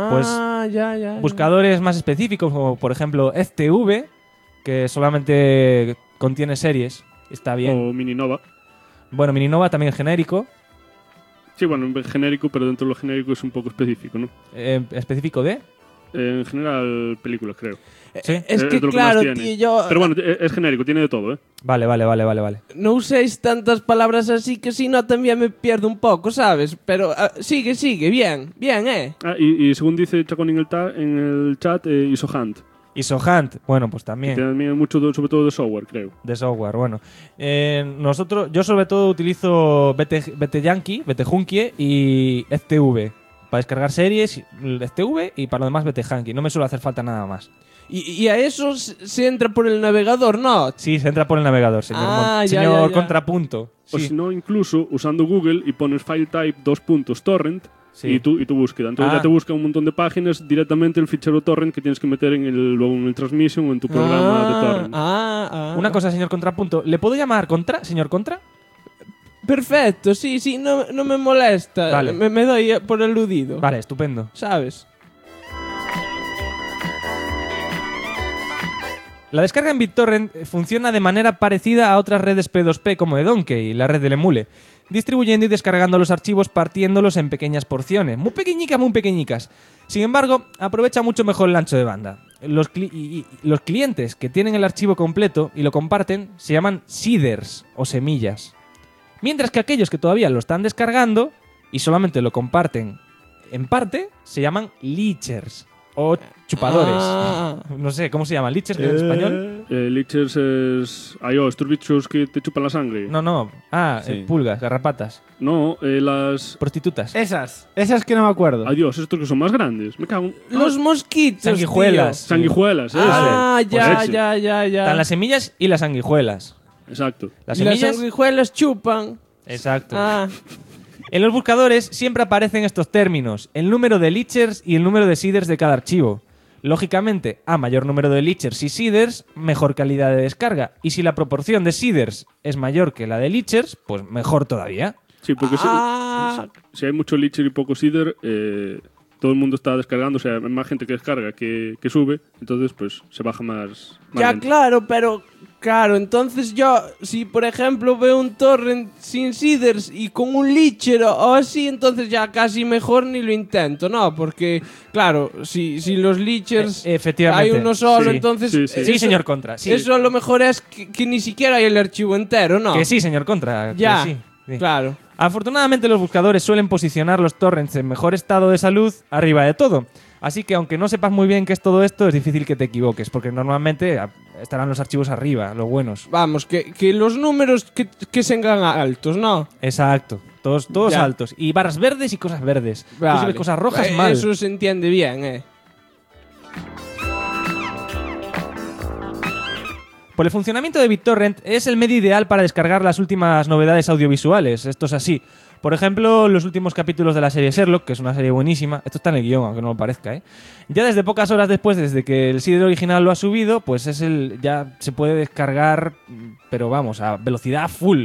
buscadores más específicos, como por ejemplo FTV, que solamente contiene series, está bien. O Mininova. Bueno, Mininova también es genérico. Sí, bueno, es genérico, pero dentro de lo genérico es un poco específico, ¿no? ¿Específico de? En general, películas, creo. ¿Sí? Es que claro, tío, yo... Pero bueno, es genérico, tiene de todo, ¿eh? Vale. No uséis tantas palabras así que si no también me pierdo un poco, ¿sabes? Pero sigue, bien, ¿eh? Ah, y según dice Chacón en el chat, ISOHunt. ISOHunt, bueno, pues también. También mucho, sobre todo de software, creo. De software, bueno. Yo sobre todo utilizo BTYankee, BTJunkie y FTV. Para descargar series, FTV y para lo demás BTJunkie. No me suele hacer falta nada más. ¿Y a eso se entra por el navegador, no? Sí, se entra por el navegador, señor. Señor Contrapunto. O sí. si no, incluso usando Google y pones file type .torrent sí. y tu búsqueda. Entonces ya te busca un montón de páginas directamente el fichero torrent que tienes que meter luego en el transmission o en tu programa de torrent. Una cosa, señor Contrapunto. ¿Le puedo llamar señor Contra? Perfecto, sí, no me molesta. Vale. Me doy por aludido. Vale, estupendo. ¿Sabes? La descarga en BitTorrent funciona de manera parecida a otras redes P2P como Edonkey, la red del Emule, distribuyendo y descargando los archivos partiéndolos en pequeñas porciones, muy pequeñicas. Sin embargo, aprovecha mucho mejor el ancho de banda. Los clientes que tienen el archivo completo y lo comparten se llaman seeders o semillas. Mientras que aquellos que todavía lo están descargando y solamente lo comparten en parte, se llaman leechers o chupadores. No sé, ¿cómo se llama? ¿Leechers en español? Leechers es... estos bichos que te chupan la sangre. No. Sí. Pulgas, garrapatas. No, las... Prostitutas. Esas que no me acuerdo. Ay, Dios, estos que son más grandes. Me cago en... Los mosquitos, sanguijuelas. Tío. Sanguijuelas, ya. Están las semillas y las sanguijuelas. Exacto. Las sanguijuelas chupan. Exacto. En los buscadores siempre aparecen estos términos, el número de leechers y el número de seeders de cada archivo. Lógicamente, a mayor número de leechers y seeders, mejor calidad de descarga. Y si la proporción de seeders es mayor que la de leechers, pues mejor todavía. Sí, porque si hay mucho leecher y poco seeder, todo el mundo está descargando, o sea, hay más gente que descarga que sube, entonces pues se baja más ya, lento. Claro, pero... Claro, entonces yo, si por ejemplo veo un torrent sin seeders y con un leecher o así, entonces ya casi mejor ni lo intento, ¿no? Porque, claro, si los leechers efectivamente, hay uno solo, sí. entonces... Sí, señor Contra. Sí. Eso a lo mejor es que ni siquiera hay el archivo entero, ¿no? Que sí, señor Contra. Ya, que sí. Claro. Afortunadamente los buscadores suelen posicionar los torrents en mejor estado de salud arriba de todo. Así que aunque no sepas muy bien qué es todo esto, es difícil que te equivoques, porque normalmente estarán los archivos arriba, los buenos. Vamos, que los números que sean altos, ¿no? Exacto, todos altos. Y barras verdes y cosas verdes. Vale. Si ves cosas rojas, mal. Eso se entiende bien, Por el funcionamiento de BitTorrent es el medio ideal para descargar las últimas novedades audiovisuales. Esto es así. Por ejemplo, los últimos capítulos de la serie Sherlock, que es una serie buenísima. Esto está en el guión, aunque no lo parezca, ¿eh? Ya desde pocas horas después, desde que el seed original lo ha subido, pues ya se puede descargar, pero vamos, a velocidad full.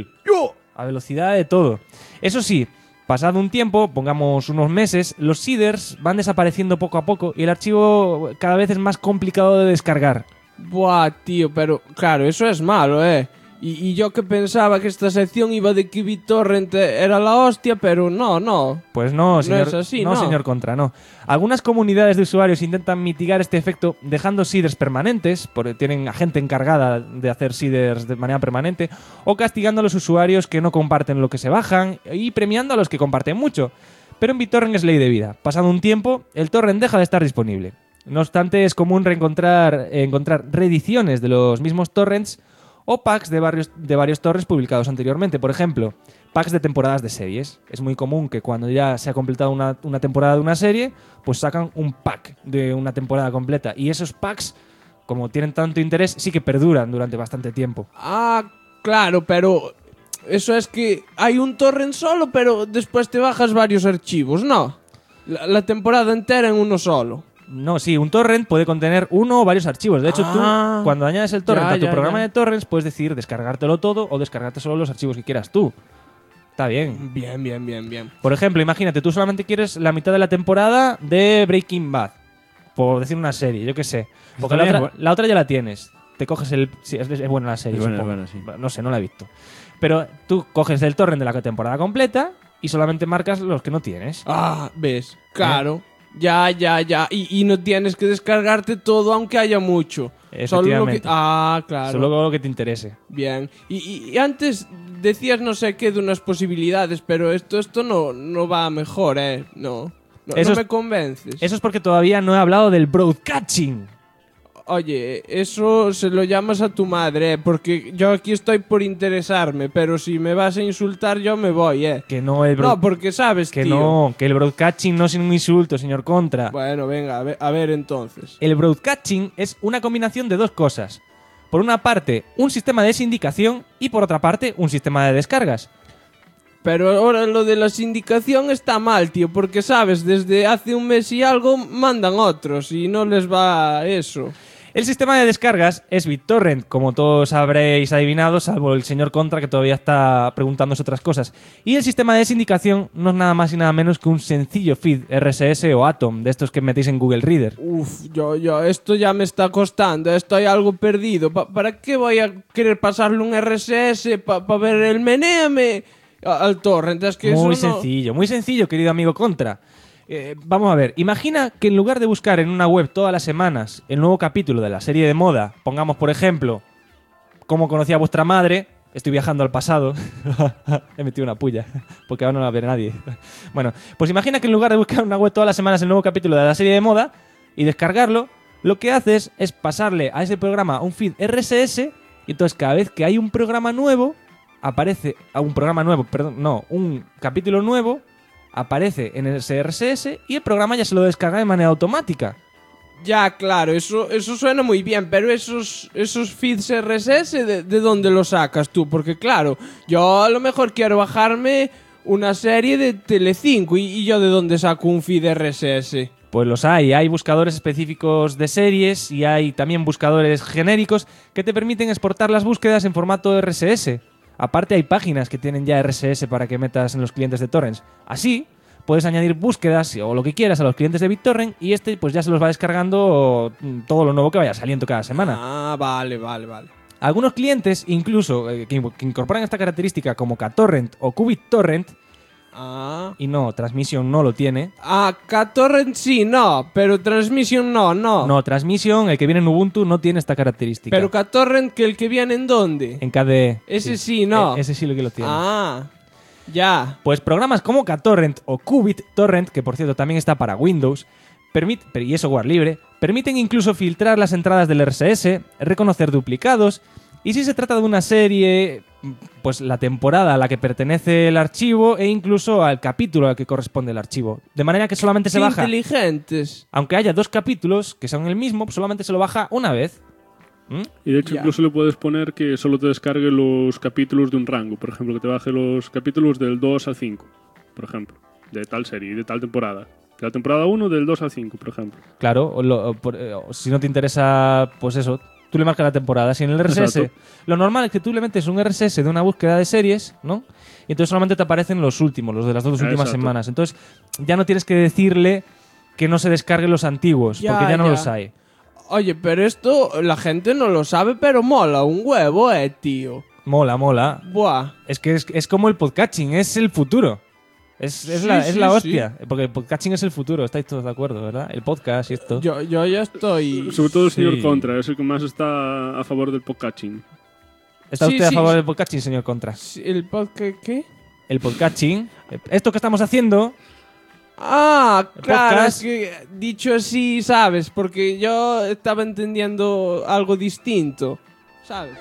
A velocidad de todo. Eso sí, pasado un tiempo, pongamos unos meses, los seeders van desapareciendo poco a poco y el archivo cada vez es más complicado de descargar. Buah, tío, pero claro, eso es malo, ¿eh? Y yo que pensaba que esta sección iba de que BitTorrent era la hostia, pero no. Pues no, señor, es así, no, señor Contra, no. Algunas comunidades de usuarios intentan mitigar este efecto dejando seeders permanentes, porque tienen a gente encargada de hacer seeders de manera permanente, o castigando a los usuarios que no comparten lo que se bajan y premiando a los que comparten mucho. Pero en BitTorrent es ley de vida. Pasado un tiempo, el torrent deja de estar disponible. No obstante, es común encontrar reediciones de los mismos torrents o packs de varios torrents publicados anteriormente. Por ejemplo, packs de temporadas de series. Es muy común que cuando ya se ha completado una temporada de una serie, pues sacan un pack de una temporada completa. Y esos packs, como tienen tanto interés, sí que perduran durante bastante tiempo. Ah, claro, pero eso es que hay un torrent solo, pero después te bajas varios archivos, ¿no? La temporada entera en uno solo. No, sí, un torrent puede contener uno o varios archivos. De hecho, tú, cuando añades el torrent a tu programa de torrents, puedes decidir descargártelo todo o descargarte solo los archivos que quieras tú. Está bien. Bien. Por ejemplo, imagínate, tú solamente quieres la mitad de la temporada de Breaking Bad. Por decir una serie, yo qué sé. Porque la otra ya la tienes. Te coges el... Sí, es buena la serie, supongo. Bueno, sí. No sé, no la he visto. Pero tú coges el torrent de la temporada completa y solamente marcas los que no tienes. Ah, ¿ves? Claro. Ya. Y no tienes que descargarte todo aunque haya mucho. Efectivamente. Solo lo que... Ah, claro. Solo lo que te interese. Bien. Y antes decías no sé qué de unas posibilidades, pero esto no va mejor, ¿eh? No me convences. Eso es porque todavía no he hablado del broadcasting. Oye, eso se lo llamas a tu madre, porque yo aquí estoy por interesarme, pero si me vas a insultar yo me voy, Que no, no, porque sabes, que tío. no, que el broadcasting no es un insulto, señor Contra. Bueno, venga, a ver entonces. El broadcasting es una combinación de dos cosas. Por una parte, un sistema de sindicación y por otra parte, un sistema de descargas. Pero ahora lo de la sindicación está mal, tío, porque sabes, desde hace un mes y algo mandan otros y no les va eso. El sistema de descargas es BitTorrent, como todos habréis adivinado, salvo el señor Contra que todavía está preguntándose otras cosas. Y el sistema de sindicación no es nada más y nada menos que un sencillo feed RSS o Atom, de estos que metéis en Google Reader. Uf, esto ya me está costando, estoy algo perdido. ¿Para qué voy a querer pasarle un RSS para ver el menéame al torrent? Es que muy sencillo, querido amigo Contra. Vamos a ver, imagina que en lugar de buscar en una web todas las semanas el nuevo capítulo de la serie de moda, pongamos por ejemplo, cómo conocí a vuestra madre, estoy viajando al pasado, he metido una puya, porque ahora no la ve nadie. Bueno, pues imagina que en lugar de buscar en una web todas las semanas el nuevo capítulo de la serie de moda y descargarlo, lo que haces es pasarle a ese programa un feed RSS y entonces cada vez que hay un programa nuevo, un capítulo nuevo, aparece en el RSS y el programa ya se lo descarga de manera automática. Ya, claro, eso suena muy bien, pero esos feeds RSS, ¿de dónde los sacas tú? Porque claro, yo a lo mejor quiero bajarme una serie de Telecinco y yo ¿de dónde saco un feed RSS? Pues los hay buscadores específicos de series y hay también buscadores genéricos que te permiten exportar las búsquedas en formato RSS. Aparte hay páginas que tienen ya RSS para que metas en los clientes de torrents. Así, puedes añadir búsquedas o lo que quieras a los clientes de BitTorrent y pues ya se los va descargando todo lo nuevo que vaya saliendo cada semana. Ah, vale. Algunos clientes, incluso, que incorporan esta característica como KTorrent o QBitTorrent, y no, Transmission no lo tiene. KTorrent sí, no, pero Transmission no. No, Transmission, el que viene en Ubuntu, no tiene esta característica. Pero KTorrent, ¿que el que viene en dónde? En KDE. Ese sí, no. Ese sí lo que lo tiene. Ya. Pues programas como KTorrent o QBitTorrent, que por cierto también está para Windows, y es software libre, permiten incluso filtrar las entradas del RSS, reconocer duplicados, y si se trata de una serie, pues la temporada a la que pertenece el archivo e incluso al capítulo al que corresponde el archivo. De manera que solamente se baja... inteligentes. Aunque haya dos capítulos que son el mismo, pues solamente se lo baja una vez. Y de hecho incluso le puedes poner que solo te descargue los capítulos de un rango. Por ejemplo, que te baje los capítulos del 2 al 5, por ejemplo, de tal serie, de tal temporada. De la temporada 1 del 2 al 5, por ejemplo. Claro, si no te interesa, pues eso, tú le marcas la temporada. Si en el RSS, Exacto. lo normal es que tú le metes un RSS de una búsqueda de series, ¿no? Y entonces solamente te aparecen los últimos, los de las 2 últimas Exacto. semanas. Entonces ya no tienes que decirle que no se descargue los antiguos, porque ya no los hay. Oye, pero esto la gente no lo sabe, pero mola un huevo, tío. Mola, mola. Buah. Es que es como el podcasting, es el futuro. Es Sí, la sí, hostia. Porque el podcasting es el futuro, estáis todos de acuerdo, ¿verdad? El podcast y esto. Yo ya estoy... Sobre todo el señor Sí. Contra, es el que más está a favor del podcasting. ¿Está Sí, usted a sí, favor sí. del podcasting, señor Contra? ¿El podcast qué? El podcasting. Esto que estamos haciendo. Ah, El claro, podcast. es que dicho así, ¿sabes? Porque yo estaba entendiendo algo distinto, ¿sabes?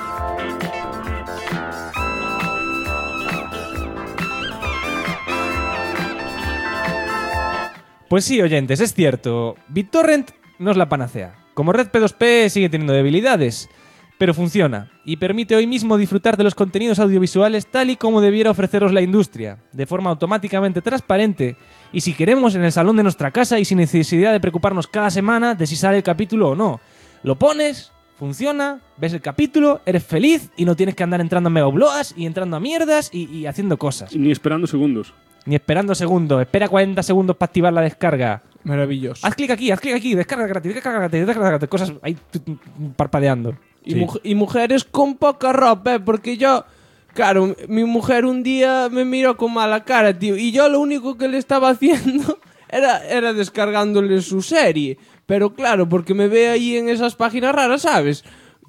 Pues sí, oyentes, es cierto. BitTorrent no es la panacea. Como red P2P sigue teniendo debilidades, pero funciona y permite hoy mismo disfrutar de los contenidos audiovisuales tal y como debiera ofreceros la industria, de forma automáticamente transparente y si queremos en el salón de nuestra casa y sin necesidad de preocuparnos cada semana de si sale el capítulo o no. Lo pones, funciona, ves el capítulo, eres feliz y no tienes que andar entrando a megauploads y entrando a mierdas y haciendo cosas. Ni esperando segundos. Ni esperando segundos, espera 40 segundos para activar la descarga. Maravilloso. Haz clic aquí, descarga gratis, cosas ahí parpadeando. Y mujeres con poca ropa, porque yo... Claro, mi mujer un día me miró con mala cara, tío, y yo lo único que le estaba haciendo era descargándole su serie. Pero claro, porque me ve ahí en esas páginas raras, ¿sabes?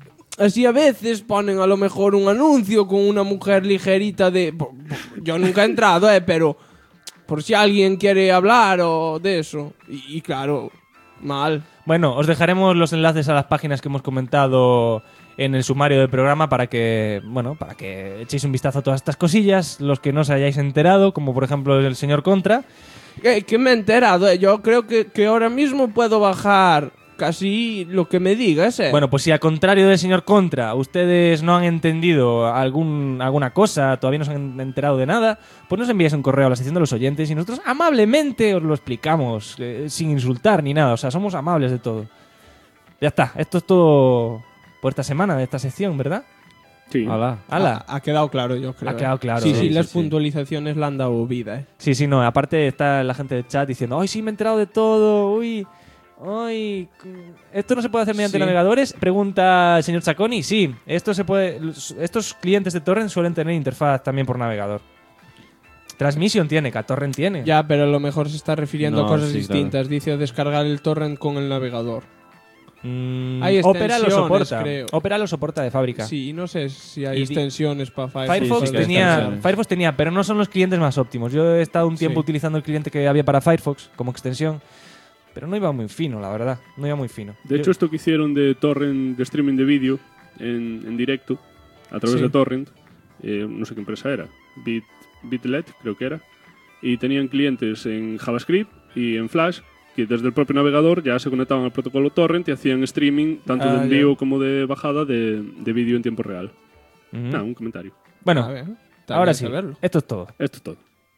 Así a veces ponen a lo mejor un anuncio con una mujer ligerita de... Yo nunca he entrado, pero... Por si alguien quiere hablar o de eso. Y claro, mal. Bueno, os dejaremos los enlaces a las páginas que hemos comentado en el sumario del programa para que, bueno, para que echéis un vistazo a todas estas cosillas, los que no os hayáis enterado, como por ejemplo el señor Contra. Que me he enterado, Yo creo que ahora mismo puedo bajar casi lo que me digas, Bueno, pues si al contrario del señor Contra, ustedes no han entendido alguna cosa, todavía no se han enterado de nada, pues nos envíais un correo a la sección de los oyentes y nosotros amablemente os lo explicamos, sin insultar ni nada, o sea, somos amables de todo. Ya está, esto es todo por esta semana de esta sección, ¿verdad? Sí. ¡Hala! Ha quedado claro, yo creo. Ha quedado claro. Sí, Sí, las sí. puntualizaciones le han dado vida, Sí, no, aparte está la gente del chat diciendo, ¡ay, sí, me he enterado de todo! ¡Uy! ¡Ay! ¿Esto no se puede hacer mediante Sí. navegadores? Pregunta el señor Chaconi. Sí, esto se puede. Estos clientes de Torrent suelen tener interfaz también por navegador. Transmission tiene, Torrent tiene. Ya, pero a lo mejor se está refiriendo No, a cosas sí, distintas. Dice descargar el torrent con el navegador. Hay Opera lo extensiones, soporta. creo. Hay lo soporta de fábrica. Sí, no sé si hay Y extensiones para Firefox sí, que extensiones. Firefox tenía, pero no son los clientes más óptimos. Yo he estado un tiempo Sí. utilizando el cliente que había para Firefox como extensión, pero no iba muy fino, la verdad. No iba muy fino. De hecho, esto que hicieron de torrent, de streaming de vídeo en directo, a través Sí. de torrent, no sé qué empresa era, Bitlet creo que era, y tenían clientes en JavaScript y en Flash, que desde el propio navegador ya se conectaban al protocolo torrent y hacían streaming tanto de envío como de bajada de vídeo en tiempo real. Ujú. Un comentario. Bueno, A ver, ahora también sí, saberlo. esto es todo. Esto es todo.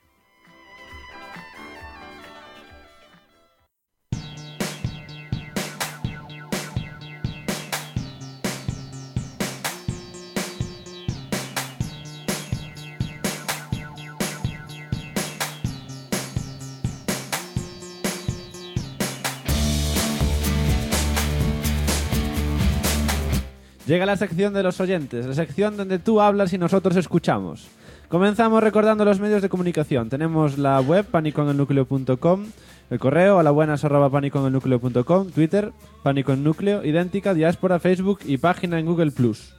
Llega la sección de los oyentes, la sección donde tú hablas y nosotros escuchamos. Comenzamos recordando los medios de comunicación. Tenemos la web paniconelnucleo.com, el correo alabuenas@paniconelnucleo.com, Twitter, Pánico en Núcleo, Idéntica, Diáspora, Facebook y página en Google+.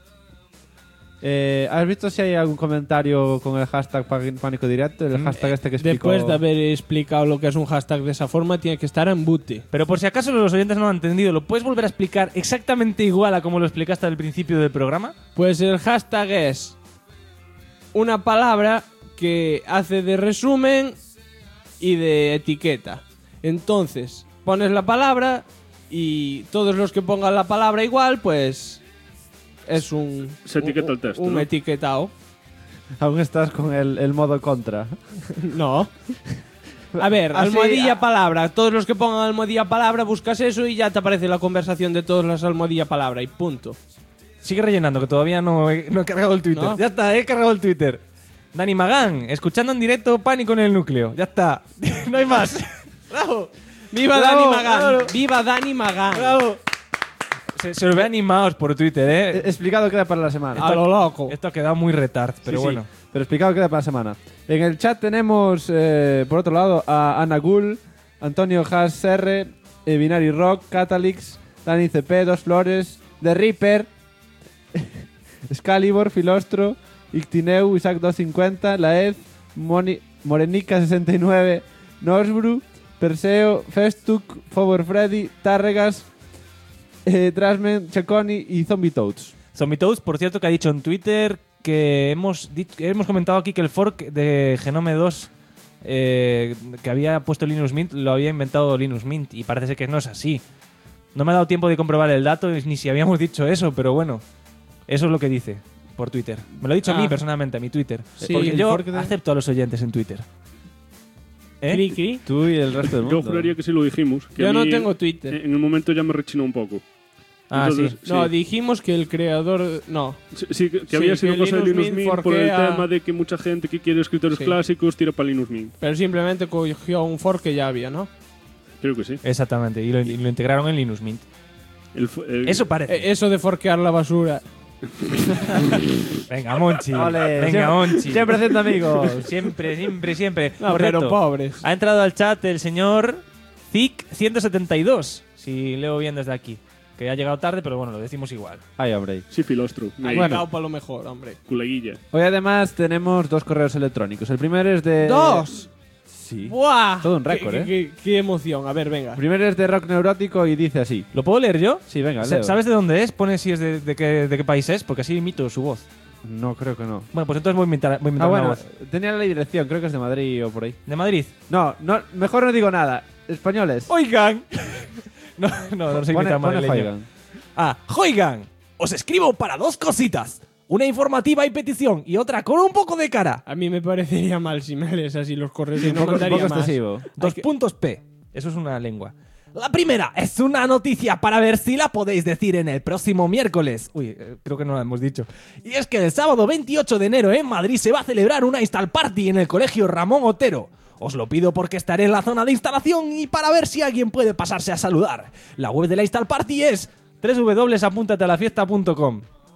¿Has visto si hay algún comentario con el hashtag Pánico Directo? El hashtag este que explicó... Después de haber explicado lo que es un hashtag de esa forma, tiene que estar en bute. Pero por si acaso los oyentes no lo han entendido, ¿lo puedes volver a explicar exactamente igual a como lo explicaste al principio del programa? Pues el hashtag es una palabra que hace de resumen y de etiqueta. Entonces, pones la palabra Y todos los que pongan la palabra igual, pues es un... Se etiqueta el texto, Un ¿no? etiquetado. Aún estás con el modo contra. No. A ver, Así, almohadilla palabra. Todos los que pongan almohadilla palabra, buscas eso y ya te aparece la conversación de todas las almohadilla palabra y punto. Sigue rellenando, que todavía no he cargado el Twitter. ¿No? Ya está, he cargado el Twitter. Dani Magán, escuchando en directo Pánico en el Núcleo. Ya está. No hay más. ¡Bravo! ¡Viva Bravo, Dani Magán! bravo. ¡Viva Dani Magán! ¡Bravo! Se los ve animados por Twitter, ¿eh? Explicado queda para la semana. A lo loco. Esto ha quedado muy retard, pero Sí, bueno. sí, pero explicado queda para la semana. En el chat tenemos, por otro lado, a Ana Gull, Antonio Haas R, Binary Rock, Catalix, Dani CP, Dos Flores, The Reaper, Excalibur, Filostro, Ictineu, Isaac 250, Laed, Morenica 69, Norsbru, Perseo, Festuk, Favor Freddy, Tárregas, Trasmen, Chaconi y Zombie Toads. Zombie Toads, por cierto, que ha dicho en Twitter que hemos comentado aquí que el fork de Genome 2 que había puesto Linus Mint lo había inventado Linus Mint y parece ser que no es así. No me ha dado tiempo de comprobar el dato ni si habíamos dicho eso, pero bueno, eso es lo que dice por Twitter. Me lo ha dicho a mí personalmente, a mi Twitter. Sí, porque el yo fork de- acepto a los oyentes en Twitter. ¿Eh? Cri, cri. Tú y el resto del mundo. Yo juraría que sí lo dijimos. Que Yo a no mí, tengo Twitter. En el momento ya me rechinó un poco. Ah, Entonces, No, dijimos que el creador... No. Sí, que Sí, había sido que cosa de Linus Linus Mint Mint por el forquea- tema de que mucha gente que quiere escritores Sí. clásicos tira para Linus Mint. Pero simplemente cogió un fork que ya había, ¿no? Creo que sí. Exactamente, y lo integraron en Linus Mint. Eso parece. Eso de forquear la basura. Venga, Monchi. Ole, Venga, siempre- Monchi. siempre haciendo amigos. Siempre. No, Por pero cierto, pobres. ha entrado al chat el señor Zik172, si leo bien desde aquí. Que ha llegado tarde, pero bueno, lo decimos igual. Ay, hombre. Sí, Filostro. Ahí Bueno. para lo mejor, hombre. Culeguilla. Hoy además tenemos 2 correos electrónicos. El primero es de... ¡Dos! Sí. ¡Buah! Todo un récord, Qué emoción. A ver, venga. El primero es de Rock Neurótico y dice así. ¿Lo puedo leer yo? Sí, venga, leo. ¿Sabes de dónde es? Pone si es de qué país es, porque así imito su voz. No, creo que no. Bueno, pues entonces voy a imitar Ah, una bueno, voz. tenía la dirección, creo que es de Madrid o por ahí. ¿De Madrid? No, mejor no digo nada. Españoles. ¡Oigan! no sé imitar Pone madrileño. Hoigan. Ah, ¡Oigan! Os escribo para 2 cositas. Una informativa y petición y otra con un poco de cara. A mí me parecería mal si me lees así los correos. Sí, y un no poco mandaría más. excesivo. 2 puntos P. Eso es una lengua. La primera es una noticia para ver si la podéis decir en el próximo miércoles. Uy, creo que no la hemos dicho. Y es que el sábado 28 de enero en Madrid se va a celebrar una install party en el colegio Ramón Otero. Os lo pido porque estaré en la zona de instalación y para ver si alguien puede pasarse a saludar. La web de la install party es www.apuntatelafiesta.com.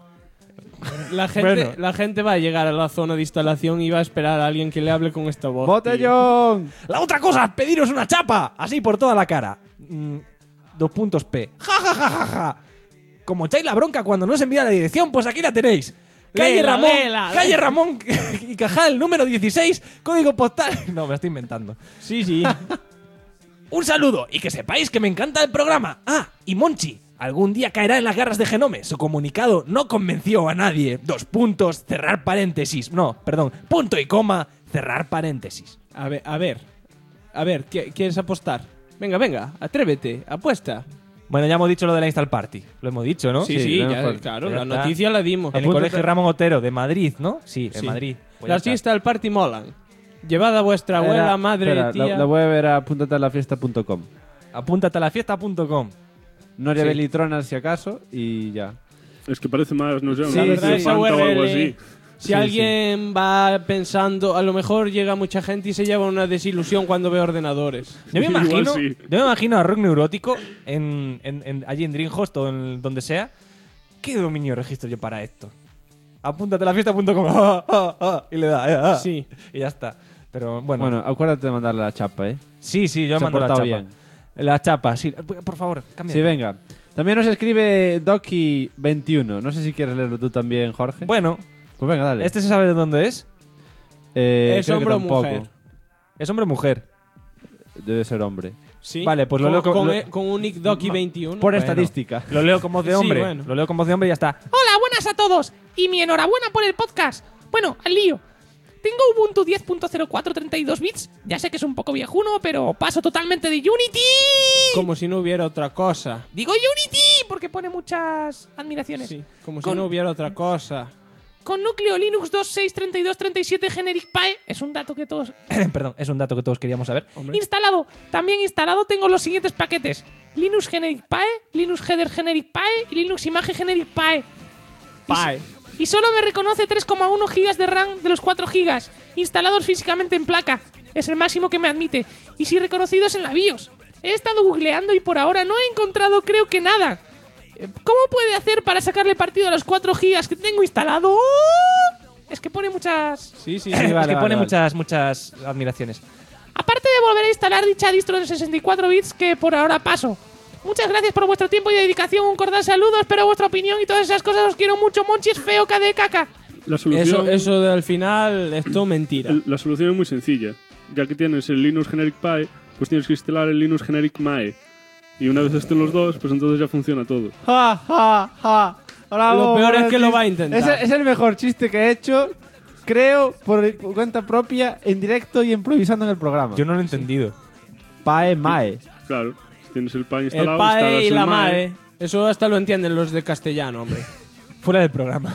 La gente va a llegar a la zona de instalación y va a esperar a alguien que le hable con esta voz. ¡Botellón! La otra cosa, pediros una chapa, así por toda la cara. 2 puntos P. Ja, ja, ja, ja, ja. Como echáis la bronca cuando no os envía la dirección, pues aquí la tenéis. Calle Léela, Ramón, léela. calle Ramón y Cajal, número 16, código postal. No, me la estoy inventando. Sí. Un saludo y que sepáis que me encanta el programa. Ah, y Monchi, algún día caerá en las garras de Genome. Su comunicado no convenció a nadie. 2 puntos, cerrar paréntesis. No, perdón, punto y coma, cerrar paréntesis. A ver, ¿quieres apostar? Venga, atrévete, apuesta. Bueno, ya hemos dicho lo de la install party. Lo hemos dicho, ¿no? Sí, no ya, fue- claro, ya la está. noticia la dimos. En el colegio Ramón Otero de Madrid, ¿no? Sí, en Sí. Madrid. Pues ya Las está. fiestas del party molan. Llevad a vuestra abuela, Era- madre, espera, tía. La web era apuntatelafiesta.com. Apúntatelafiesta.com. No haría Sí. litronas si acaso y ya. Es que parece más, no sé, Sí, una la verdad, de esa Fanta o algo URL, así. Si alguien va pensando, a lo mejor llega mucha gente y se lleva una desilusión cuando ve ordenadores. Yo me Igual imagino, sí. yo me imagino a Rock Neurótico allí en Dreamhost o en donde sea. ¿Qué dominio registro yo para esto? Apúntatelafiesta.com. Y le da. Sí. Y ya está. Pero bueno. Bueno, acuérdate de mandarle la chapa, ¿eh? Sí, yo se ha mando la chapa. portado bien. La chapa, sí. Por favor, cambia. Sí, venga. También nos escribe Doki21. No sé si quieres leerlo tú también, Jorge. Bueno, Pues venga, dale. ¿este se sabe de dónde es? ¿Es creo que hombre o tampoco. mujer? ¿Es hombre o mujer? Debe ser hombre. Sí. Vale, pues lo leo con un nick Doki 21. Por Bueno. estadística. Lo leo como de Sí, hombre. bueno. Lo leo como de hombre y ya está. Hola, buenas a todos. Y mi enhorabuena por el podcast. Bueno, al lío. tengo Ubuntu 10.04 32 bits. Ya sé que es un poco viejuno, pero paso totalmente de Unity. Como si no hubiera otra cosa. Digo Unity porque pone muchas admiraciones. Sí, como si no hubiera otra cosa. Con núcleo Linux 2.6.32.37 Generic PAE, es un dato que todos Perdón, es un dato que todos queríamos saber. Hombre. instalado. También instalado tengo los siguientes paquetes: Linux Generic PAE, Linux Header Generic PAE y Linux Image Generic PAE. PAE. Y solo me reconoce 3,1 GB de RAM de los 4 GB, instalados físicamente en placa. Es el máximo que me admite. Y si reconocidos en la BIOS. He estado googleando y por ahora no he encontrado, creo que nada. ¿Cómo puede hacer para sacarle partido a los 4 GB que tengo instalado? Es que pone muchas... Sí, Es que pone muchas admiraciones. Aparte de volver a instalar dicha distro de 64 bits que por ahora paso. Muchas gracias por vuestro tiempo y dedicación. Un cordial saludo. Espero vuestra opinión y todas esas cosas. Os quiero mucho. Monchi es feo, de caca. La solución, Eso del final es todo mentira. la solución es muy sencilla. Ya que tienes el Linux Generic PAE, pues tienes que instalar el Linux Generic MAE. Y una vez estén los dos, pues entonces ya funciona todo. ¡Ja, ja, ja! Bravo, Lo peor es buen que lo chiste. va a intentar. Es el mejor chiste que he hecho, creo, por cuenta propia, en directo y improvisando en el programa. Yo no lo he entendido. PAE, MAE. Claro, si tienes el PAE El instalado, PAE instalas y el la MAE. MAE. Eso hasta lo entienden los de castellano, hombre. Fuera del programa.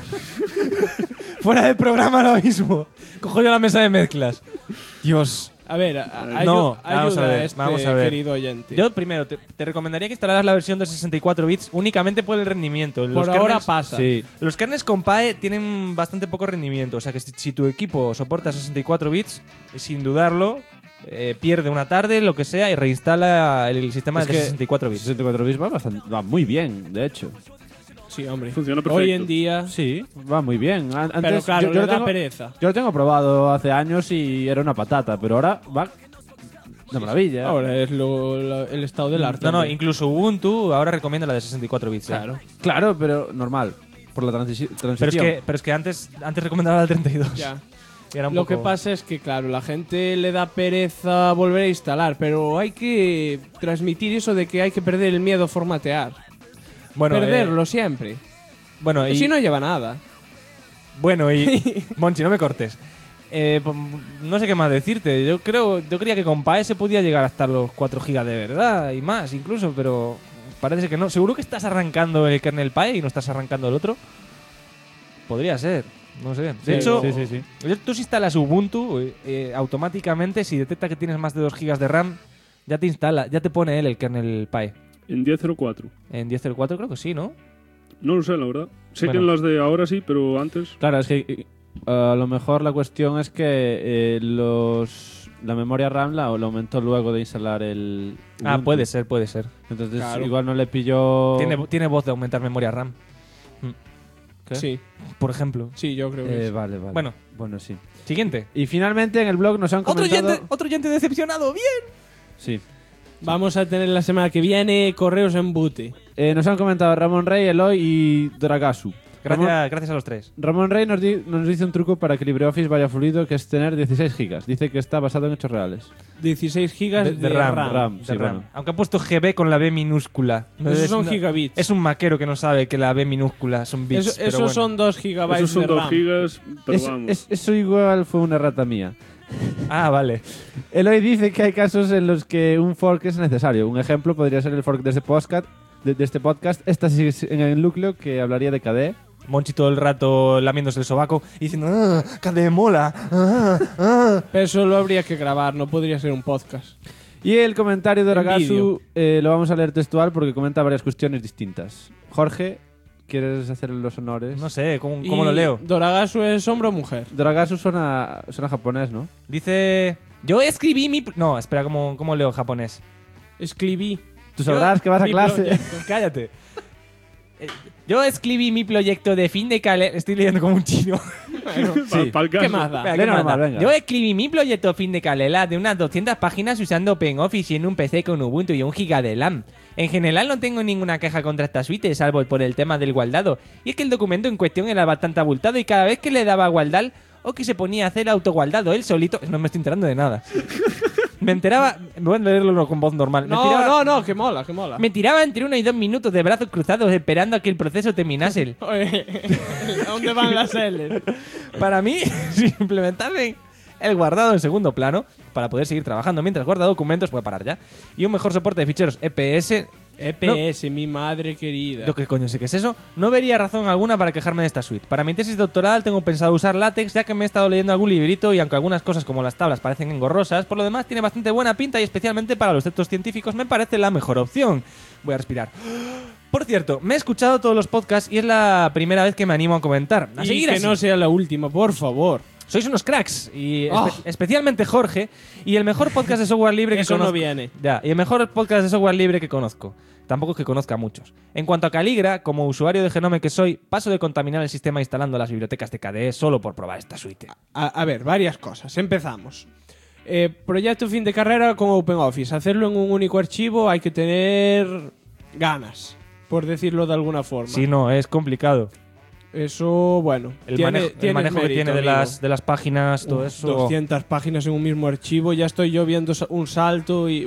Fuera del programa ahora mismo. Cojo yo la mesa de mezclas. Dios. A ver, No, ayuda vamos a ver, a este vamos a ver. querido oyente. Yo primero te recomendaría que instalaras la versión de 64 bits únicamente por el rendimiento. Por ahora pasa. Sí. Los kernels con PAE tienen bastante poco rendimiento. O sea que si tu equipo soporta 64 bits, sin dudarlo, pierde una tarde, lo que sea, y reinstala el sistema Es de que 64 bits. 64 bits va muy bien, de hecho. Sí, hombre. Funciona perfecto. Hoy en día... Sí, va muy bien. Antes, Pero claro, yo le lo da tengo, pereza. yo lo tengo probado hace años y era una patata, pero ahora va de maravilla. Ahora es el estado del arte. No, hombre. incluso Ubuntu ahora recomienda la de 64 bits. Claro. Claro, pero normal, por la transición. Pero es que antes recomendaba la de 32. Ya. Y era un Lo poco- que pasa es que, claro, la gente le da pereza volver a instalar, pero hay que transmitir eso de que hay que perder el miedo a formatear. Bueno, Perderlo siempre. Bueno, y Si no lleva nada. Bueno, y Monchi, no me cortes. No sé qué más decirte. Yo creía que con PAE se podía llegar hasta los 4 GB de verdad y más incluso, pero parece que no. ¿Seguro que estás arrancando el kernel PAE y no estás arrancando el otro? Podría ser, no sé. De hecho, sí. tú si instalas Ubuntu, automáticamente si detecta que tienes más de 2 GB de RAM, ya te instala, ya te pone él el kernel PAE. En 10.04. En 10.04 creo que sí, ¿no? No lo sé, la verdad. Sé Bueno. que en las de ahora sí, pero antes... Claro, es que a lo mejor la cuestión es que la memoria RAM la aumentó luego de instalar el Ah, Ubuntu. puede ser. Entonces Claro. igual no le pilló... Tiene voz de aumentar memoria RAM. ¿Qué? Sí, Por ejemplo. sí, yo creo que sí. Vale. Bueno. Bueno, sí. Siguiente. Y finalmente en el blog nos han comentado... Otro oyente decepcionado. Bien. Sí. Vamos a tener la semana que viene correos en bute. Nos han comentado Ramón Rey, Eloy y Dragasu. Gracias a los tres. Ramón Rey nos dice un truco para que LibreOffice vaya fluido, que es tener 16 gigas. Dice que está basado en hechos reales. 16 gigas de, RAM. Sí, bueno. Aunque ha puesto GB con la B minúscula. No Esos es- son no- gigabits. Es un maquero que no sabe que la B minúscula son bits. Esos pero bueno. son 2 gigabytes Esos son de 2 RAM. gigas, pero vamos. Eso igual fue una errata mía. Ah, vale. Eloy dice que hay casos en los que un fork es necesario. Un ejemplo podría ser el fork de este podcast. De este podcast. Esta sí es en el núcleo que hablaría de KDE. Monchi todo el rato lamiéndose el sobaco y diciendo KDE mola. Pero eso lo habría que grabar, no podría ser un podcast. Y el comentario de En Dragasu lo vamos a leer textual porque comenta varias cuestiones distintas. Jorge, ¿quieres hacer los honores? No sé, ¿cómo Y lo leo? ¿Doragasu es hombre o mujer? Dragasu suena japonés, ¿no? Dice... Yo escribí mi... No, espera, ¿cómo leo japonés? Escribí. Tú sabrás que vas a mi clase. proyecto. Cállate. Yo escribí mi proyecto de fin de calidad. Estoy leyendo como un chino. Sí. Pa'l caso. ¿Qué más da? Venga, Lee ¿qué normal, manda? venga. Yo escribí mi proyecto fin de calidad de unas 200 páginas usando OpenOffice y en un PC con Ubuntu y 1 GB de RAM. En general no tengo ninguna queja contra esta suite, salvo por el tema del guardado. Y es que el documento en cuestión era bastante abultado y cada vez que le daba a guardar o que se ponía a hacer autoguardado él solito... No me estoy enterando de nada. Me enteraba... Voy a leerlo con voz normal. No, que mola. Me tiraba entre 1 y 2 minutos de brazos cruzados esperando a que el proceso terminase. ¿A dónde van las L? Para mí, si implementasen el guardado en segundo plano, para poder seguir trabajando mientras guarda documentos, voy a parar ya, y un mejor soporte de ficheros EPS... EPS, mi madre querida. Lo que coño sé que es eso. No vería razón alguna para quejarme de esta suite. Para mi tesis doctoral tengo pensado usar LaTeX, ya que me he estado leyendo algún librito y aunque algunas cosas como las tablas parecen engorrosas, por lo demás tiene bastante buena pinta y especialmente para los textos científicos me parece la mejor opción. Voy a respirar. Por cierto, me he escuchado todos los podcasts y es la primera vez que me animo a comentar. A seguir que así. no sea la última, por favor. Sois unos cracks, y especialmente Jorge, y el mejor podcast de software libre que Eso conozco. no viene. Ya, y el mejor podcast de software libre que conozco. Tampoco es que conozca a muchos. En cuanto a Caligra, como usuario de Genome que soy, paso de contaminar el sistema instalando las bibliotecas de KDE solo por probar esta suite. A ver, varias cosas. Empezamos. Proyecto fin de carrera con OpenOffice. Hacerlo en un único archivo hay que tener ganas, por decirlo de alguna forma. Sí, no, es complicado. Eso, bueno. El manejo que tiene de las páginas, todo eso. 200 páginas en un mismo archivo. Ya estoy yo viendo un salto y...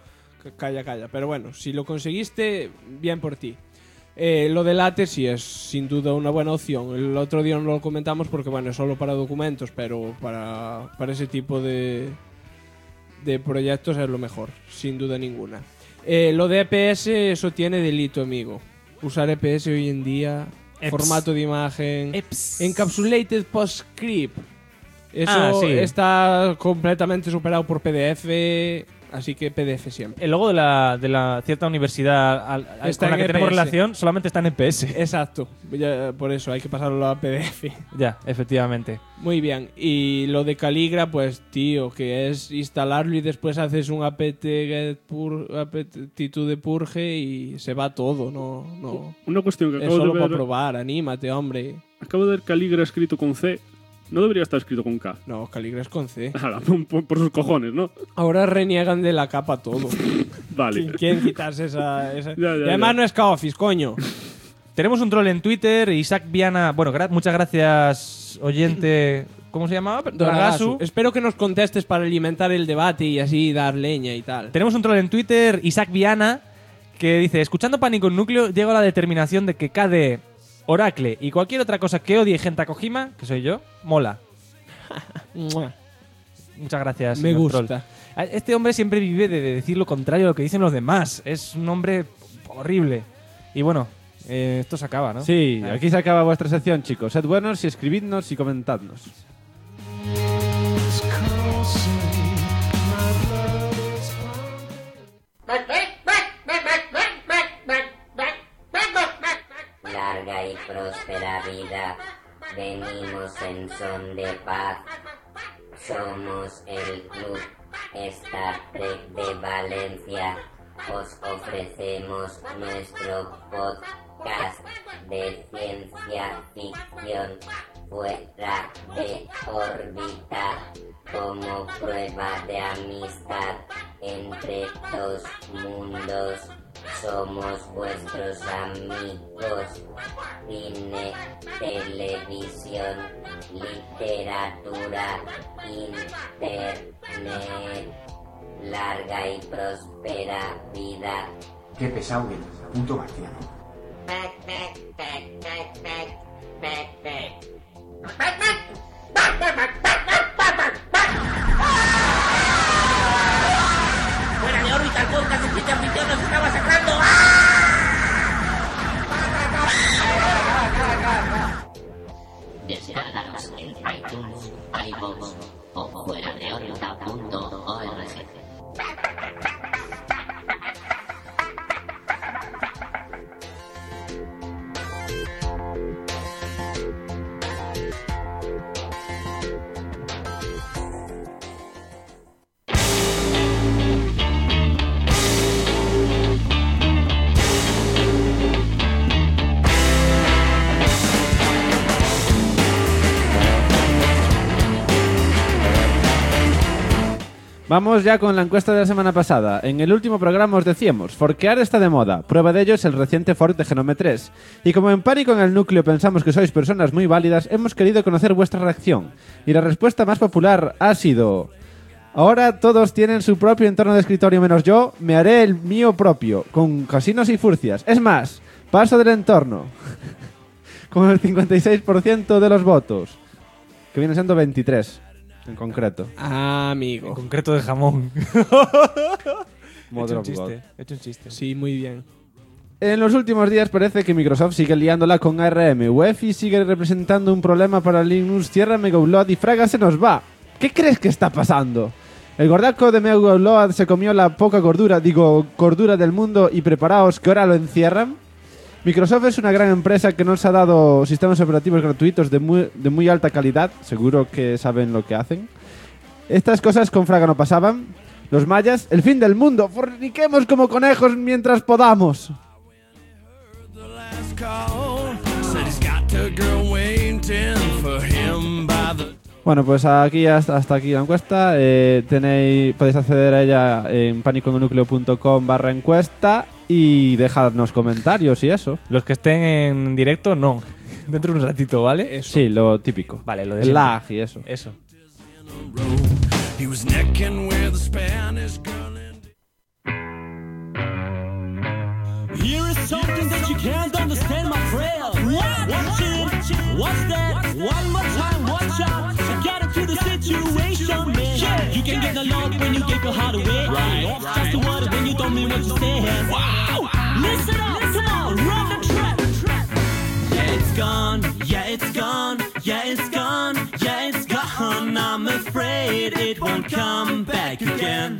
Calla. Pero bueno, si lo conseguiste, bien por ti. Lo de LaTeX sí es sin duda una buena opción. El otro día no lo comentamos porque, bueno, es solo para documentos, pero para ese tipo de proyectos es lo mejor, sin duda ninguna. Lo de EPS, eso tiene delito, amigo. Usar EPS hoy en día... Formato de imagen. Encapsulated PostScript. Eso está completamente superado por PDF. Así que PDF siempre. El logo de la cierta universidad con la que tenemos relación solamente está en EPS. Exacto. Por eso hay que pasarlo a PDF. Ya, efectivamente. Muy bien. Y lo de Caligra, pues tío, que es instalarlo y después haces un apt-get de purge y se va todo. No. Una cuestión que es acabo solo de ver. para probar, anímate, hombre. Acabo de ver Caligra escrito con C. No debería estar escrito con K. No, Caligra es con C. Por sus cojones, ¿no? Ahora reniegan de la capa todo. Vale. Quieren quitarse esa... Ya, y además no es K-Office, coño. Tenemos un troll en Twitter, Isaac Viana... Bueno, muchas gracias, oyente... ¿Cómo se llamaba? Doragasu. Espero que nos contestes para alimentar el debate y así dar leña y tal. Tenemos un troll en Twitter, Isaac Viana, que dice: escuchando Pánico en Núcleo, llego a la determinación de que KDE, Oracle y cualquier otra cosa que odie Genta Kojima, que soy yo, mola. Muchas gracias. Me gusta. Troll. Este hombre siempre vive de decir lo contrario a lo que dicen los demás. Es un hombre horrible. Y bueno, esto se acaba, ¿no? Sí, aquí se acaba vuestra sección, chicos. Sed buenos y escribidnos y comentadnos. Larga y próspera vida, venimos en son de paz. Somos el Club Star Trek de Valencia. Os ofrecemos nuestro podcast de ciencia ficción fuera de órbita como prueba de amistad entre dos mundos. Somos vuestros amigos. Cine, televisión, literatura, internet. Larga y próspera vida. Qué pesado eres, apunto marciano. ¡Fuera de órbita! ¡El podcast de ciencia ficción nos está masacrando! Descargaros en iTunes, iVoox o fuera de órbita.org. Vamos ya con la encuesta de la semana pasada. En el último programa os decíamos, forquear está de moda. Prueba de ello es el reciente fork de Genome 3. Y como en Pánico en el Núcleo pensamos que sois personas muy válidas, hemos querido conocer vuestra reacción. Y la respuesta más popular ha sido... Ahora todos tienen su propio entorno de escritorio menos yo. Me haré el mío propio, con casinos y furcias. Es más, paso del entorno. Con el 56% de los votos. Que viene siendo 23, en concreto. Amigo. En concreto de jamón. Mother of God. He hecho un chiste. Sí, muy bien. En los últimos días parece que Microsoft sigue liándola con ARM. UEFI sigue representando un problema para Linux. Tierra Megaupload y Fraga se nos va. ¿Qué crees que está pasando? El gordaco de Megaupload se comió la poca gordura del mundo y preparaos que ahora lo encierran. Microsoft es una gran empresa que nos ha dado sistemas operativos gratuitos de muy alta calidad. Seguro que saben lo que hacen. Estas cosas con Fraga no pasaban. Los mayas, el fin del mundo. Forniquemos como conejos mientras podamos. Bueno, pues aquí hasta aquí la encuesta. Podéis acceder a ella en panicoennucleo.com/encuesta y dejadnos comentarios y eso. Los que estén en directo, no. Dentro de un ratito, ¿vale? Eso. Sí, lo típico. Vale, lo de el lag y eso. Eso. Here is something that you can't understand, my friend. What? Watch it. What's that? One more time, watch out. Get into the situation, man. Yeah. You can get a lot when you give your heart away. Right. Just a word when you don't mean what you say. Wow. Listen up, come on, run the track. Yeah, it's gone. Yeah, it's gone. Yeah, it's gone. Yeah, it's gone. I'm afraid it won't come back again.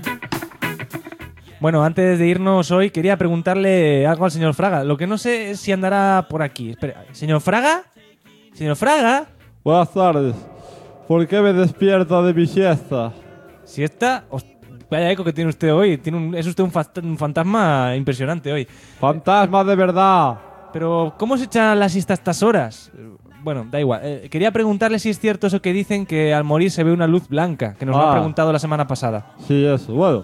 Bueno, antes de irnos hoy, quería preguntarle algo al señor Fraga. Lo que no sé es si andará por aquí. Espera, ¿señor Fraga? ¿Señor Fraga? Buenas tardes. ¿Por qué me despierta de mi siesta? ¿Siesta? Vaya eco que tiene usted hoy. Es usted un fantasma impresionante hoy. ¡Fantasma de verdad! Pero, ¿cómo se echa la siesta a estas horas? Bueno, da igual. Quería preguntarle si es cierto eso que dicen que al morir se ve una luz blanca, que nos lo han preguntado la semana pasada. Sí, eso. Bueno.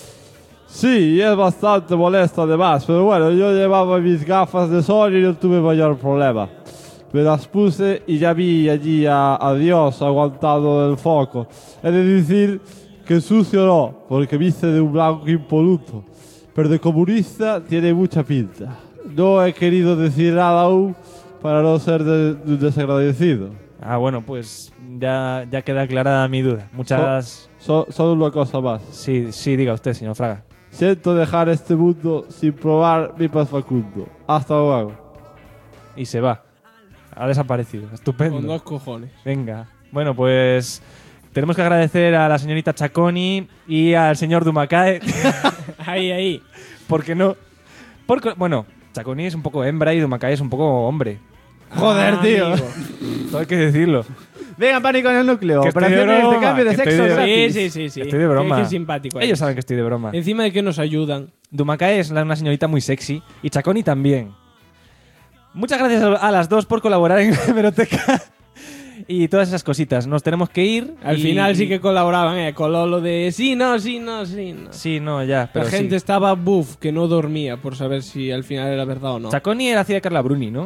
Sí, es bastante molesto además, pero bueno, yo llevaba mis gafas de sol y no tuve mayor problema. Me las puse y ya vi allí a Dios aguantado del foco. He de decir que sucio no, porque viste de un blanco impoluto, pero de comunista tiene mucha pinta. No he querido decir nada aún para no ser un desagradecido. Ah, bueno, pues ya queda aclarada mi duda. Muchas... Solo una cosa más. Sí, diga usted, señor Fraga. Siento dejar este mundo sin probar mi paz Facundo. Hasta luego. Y se va. Ha desaparecido. Estupendo. Con 2 cojones. Venga. Bueno, pues tenemos que agradecer a la señorita Chaconi y al señor Dumakae. Ahí. ¿Por qué no? Bueno, Chaconi es un poco hembra y Dumakae es un poco hombre. Joder, tío. Todo hay que decirlo. Venga, Pánico en el Núcleo. Que Operaciones de cambio de sexo gratis. Sí. Estoy de broma. Qué simpático. Ellos saben que estoy de broma. Encima de que nos ayudan. Dumakae es una señorita muy sexy y Chaconi también. Muchas gracias a las dos por colaborar en la hemeroteca y todas esas cositas. Nos tenemos que ir. Al final sí que colaboraban, con lo de sí, no. Sí, no, ya. Pero la gente estaba que no dormía por saber si al final era verdad o no. Chaconi era así de Carla Bruni, ¿no?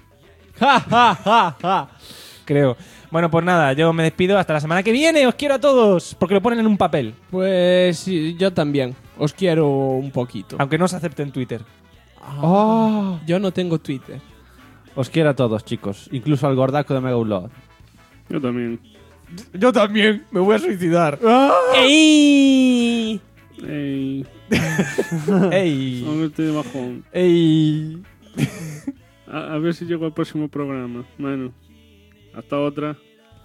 Creo. Bueno, pues nada, yo me despido hasta la semana que viene. Os quiero a todos, porque lo ponen en un papel. Pues sí, yo también. Os quiero un poquito. Aunque no se acepte en Twitter. Yo no tengo Twitter. Os quiero a todos, chicos. Incluso al gordaco de Megaupload. Yo también. Yo también. Me voy a suicidar. ¡Ey! ¡Ey! ¡Ey! Aún estoy de bajón. ¡Ey! A ver si llego al próximo programa. Bueno, hasta otra.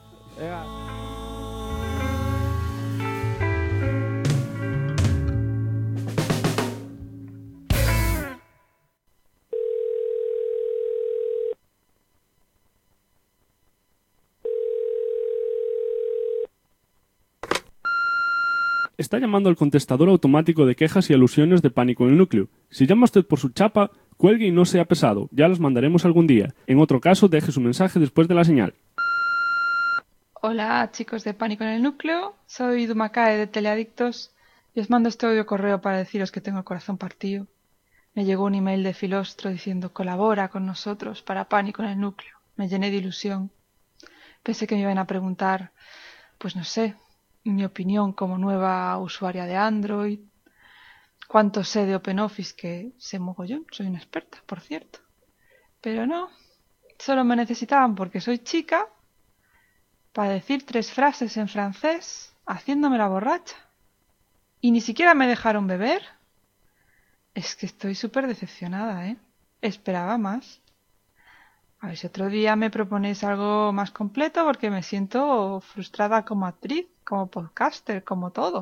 Está llamando al contestador automático de quejas y alusiones de Pánico en el Núcleo. Si llama usted por su chapa, cuelgue y no sea pesado. Ya los mandaremos algún día. En otro caso, deje su mensaje después de la señal. Hola, chicos de Pánico en el Núcleo. Soy Dumakae de Teleadictos y os mando este audio correo para deciros que tengo el corazón partido. Me llegó un email de Filostro diciendo colabora con nosotros para Pánico en el Núcleo. Me llené de ilusión. Pensé que me iban a preguntar, pues no sé, mi opinión como nueva usuaria de Android, cuánto sé de OpenOffice, que sé mogollón, soy una experta, por cierto. Pero no, solo me necesitaban porque soy chica para decir 3 frases en francés haciéndome la borracha. Y ni siquiera me dejaron beber. Es que estoy súper decepcionada, ¿eh? Esperaba más. A ver si otro día me proponéis algo más completo, porque me siento frustrada como actriz, como podcaster, como todo.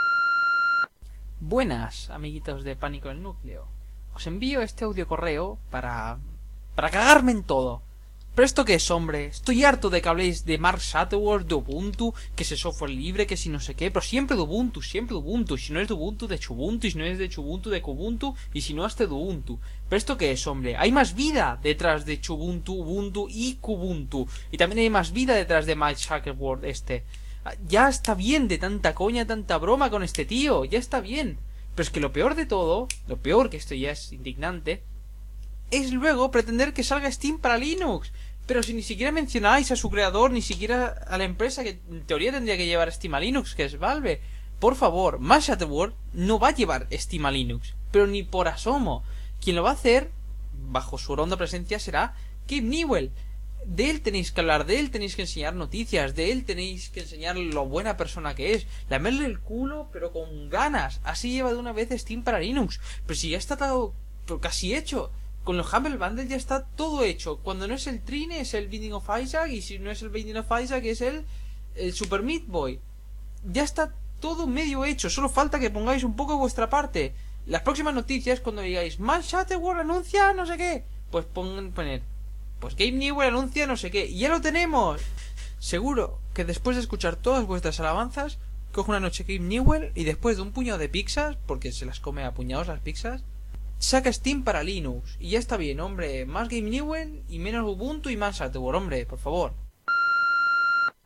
Buenas, amiguitos de Pánico en el Núcleo. Os envío este audio correo para cagarme en todo. ¿Pero esto qué es, hombre? Estoy harto de que habléis de Mark Shuttleworth, de Ubuntu, que es software libre, que si no sé qué, pero siempre de Ubuntu, siempre de Ubuntu. Si no es de Ubuntu, de Chubuntu, y si no es de Chubuntu, de Kubuntu, y si no, hasta de Ubuntu. ¿Pero esto qué es, hombre? Hay más vida detrás de Chubuntu, Ubuntu y Kubuntu. Y también hay más vida detrás de Mark Shuttleworth este. Ya está bien de tanta coña, tanta broma con este tío, ya está bien. Pero es que lo peor de todo, lo peor, que esto ya es indignante, es luego pretender que salga Steam para Linux. Pero si ni siquiera mencionáis a su creador, ni siquiera a la empresa que en teoría tendría que llevar Steam a Linux, que es Valve. Por favor, Mark Shuttleworth no va a llevar Steam a Linux, pero ni por asomo. Quien lo va a hacer, bajo su ronda presencia, será Gabe Newell. De él tenéis que hablar, de él tenéis que enseñar noticias, de él tenéis que enseñar lo buena persona que es, lamerle el culo, pero con ganas. Así lleva de una vez Steam para Linux. Pero si ya está todo casi hecho. Con los Humble Bundle ya está todo hecho. Cuando no es el Trine, es el Binding of Isaac. Y si no es el Binding of Isaac, es el Super Meat Boy. Ya está todo medio hecho. Solo falta que pongáis un poco de vuestra parte. Las próximas noticias, cuando digáis Mark Shuttleworth anuncia no sé qué, pues poner pues Gabe Newell anuncia no sé qué. Y ya lo tenemos. Seguro que después de escuchar todas vuestras alabanzas, coge una noche Gabe Newell y después de un puñado de pizzas, porque se las come a puñados las pizzas, saca Steam para Linux. Y ya está bien, hombre. Más Gabe Newell y menos Ubuntu y más Shuttleworth, hombre, por favor.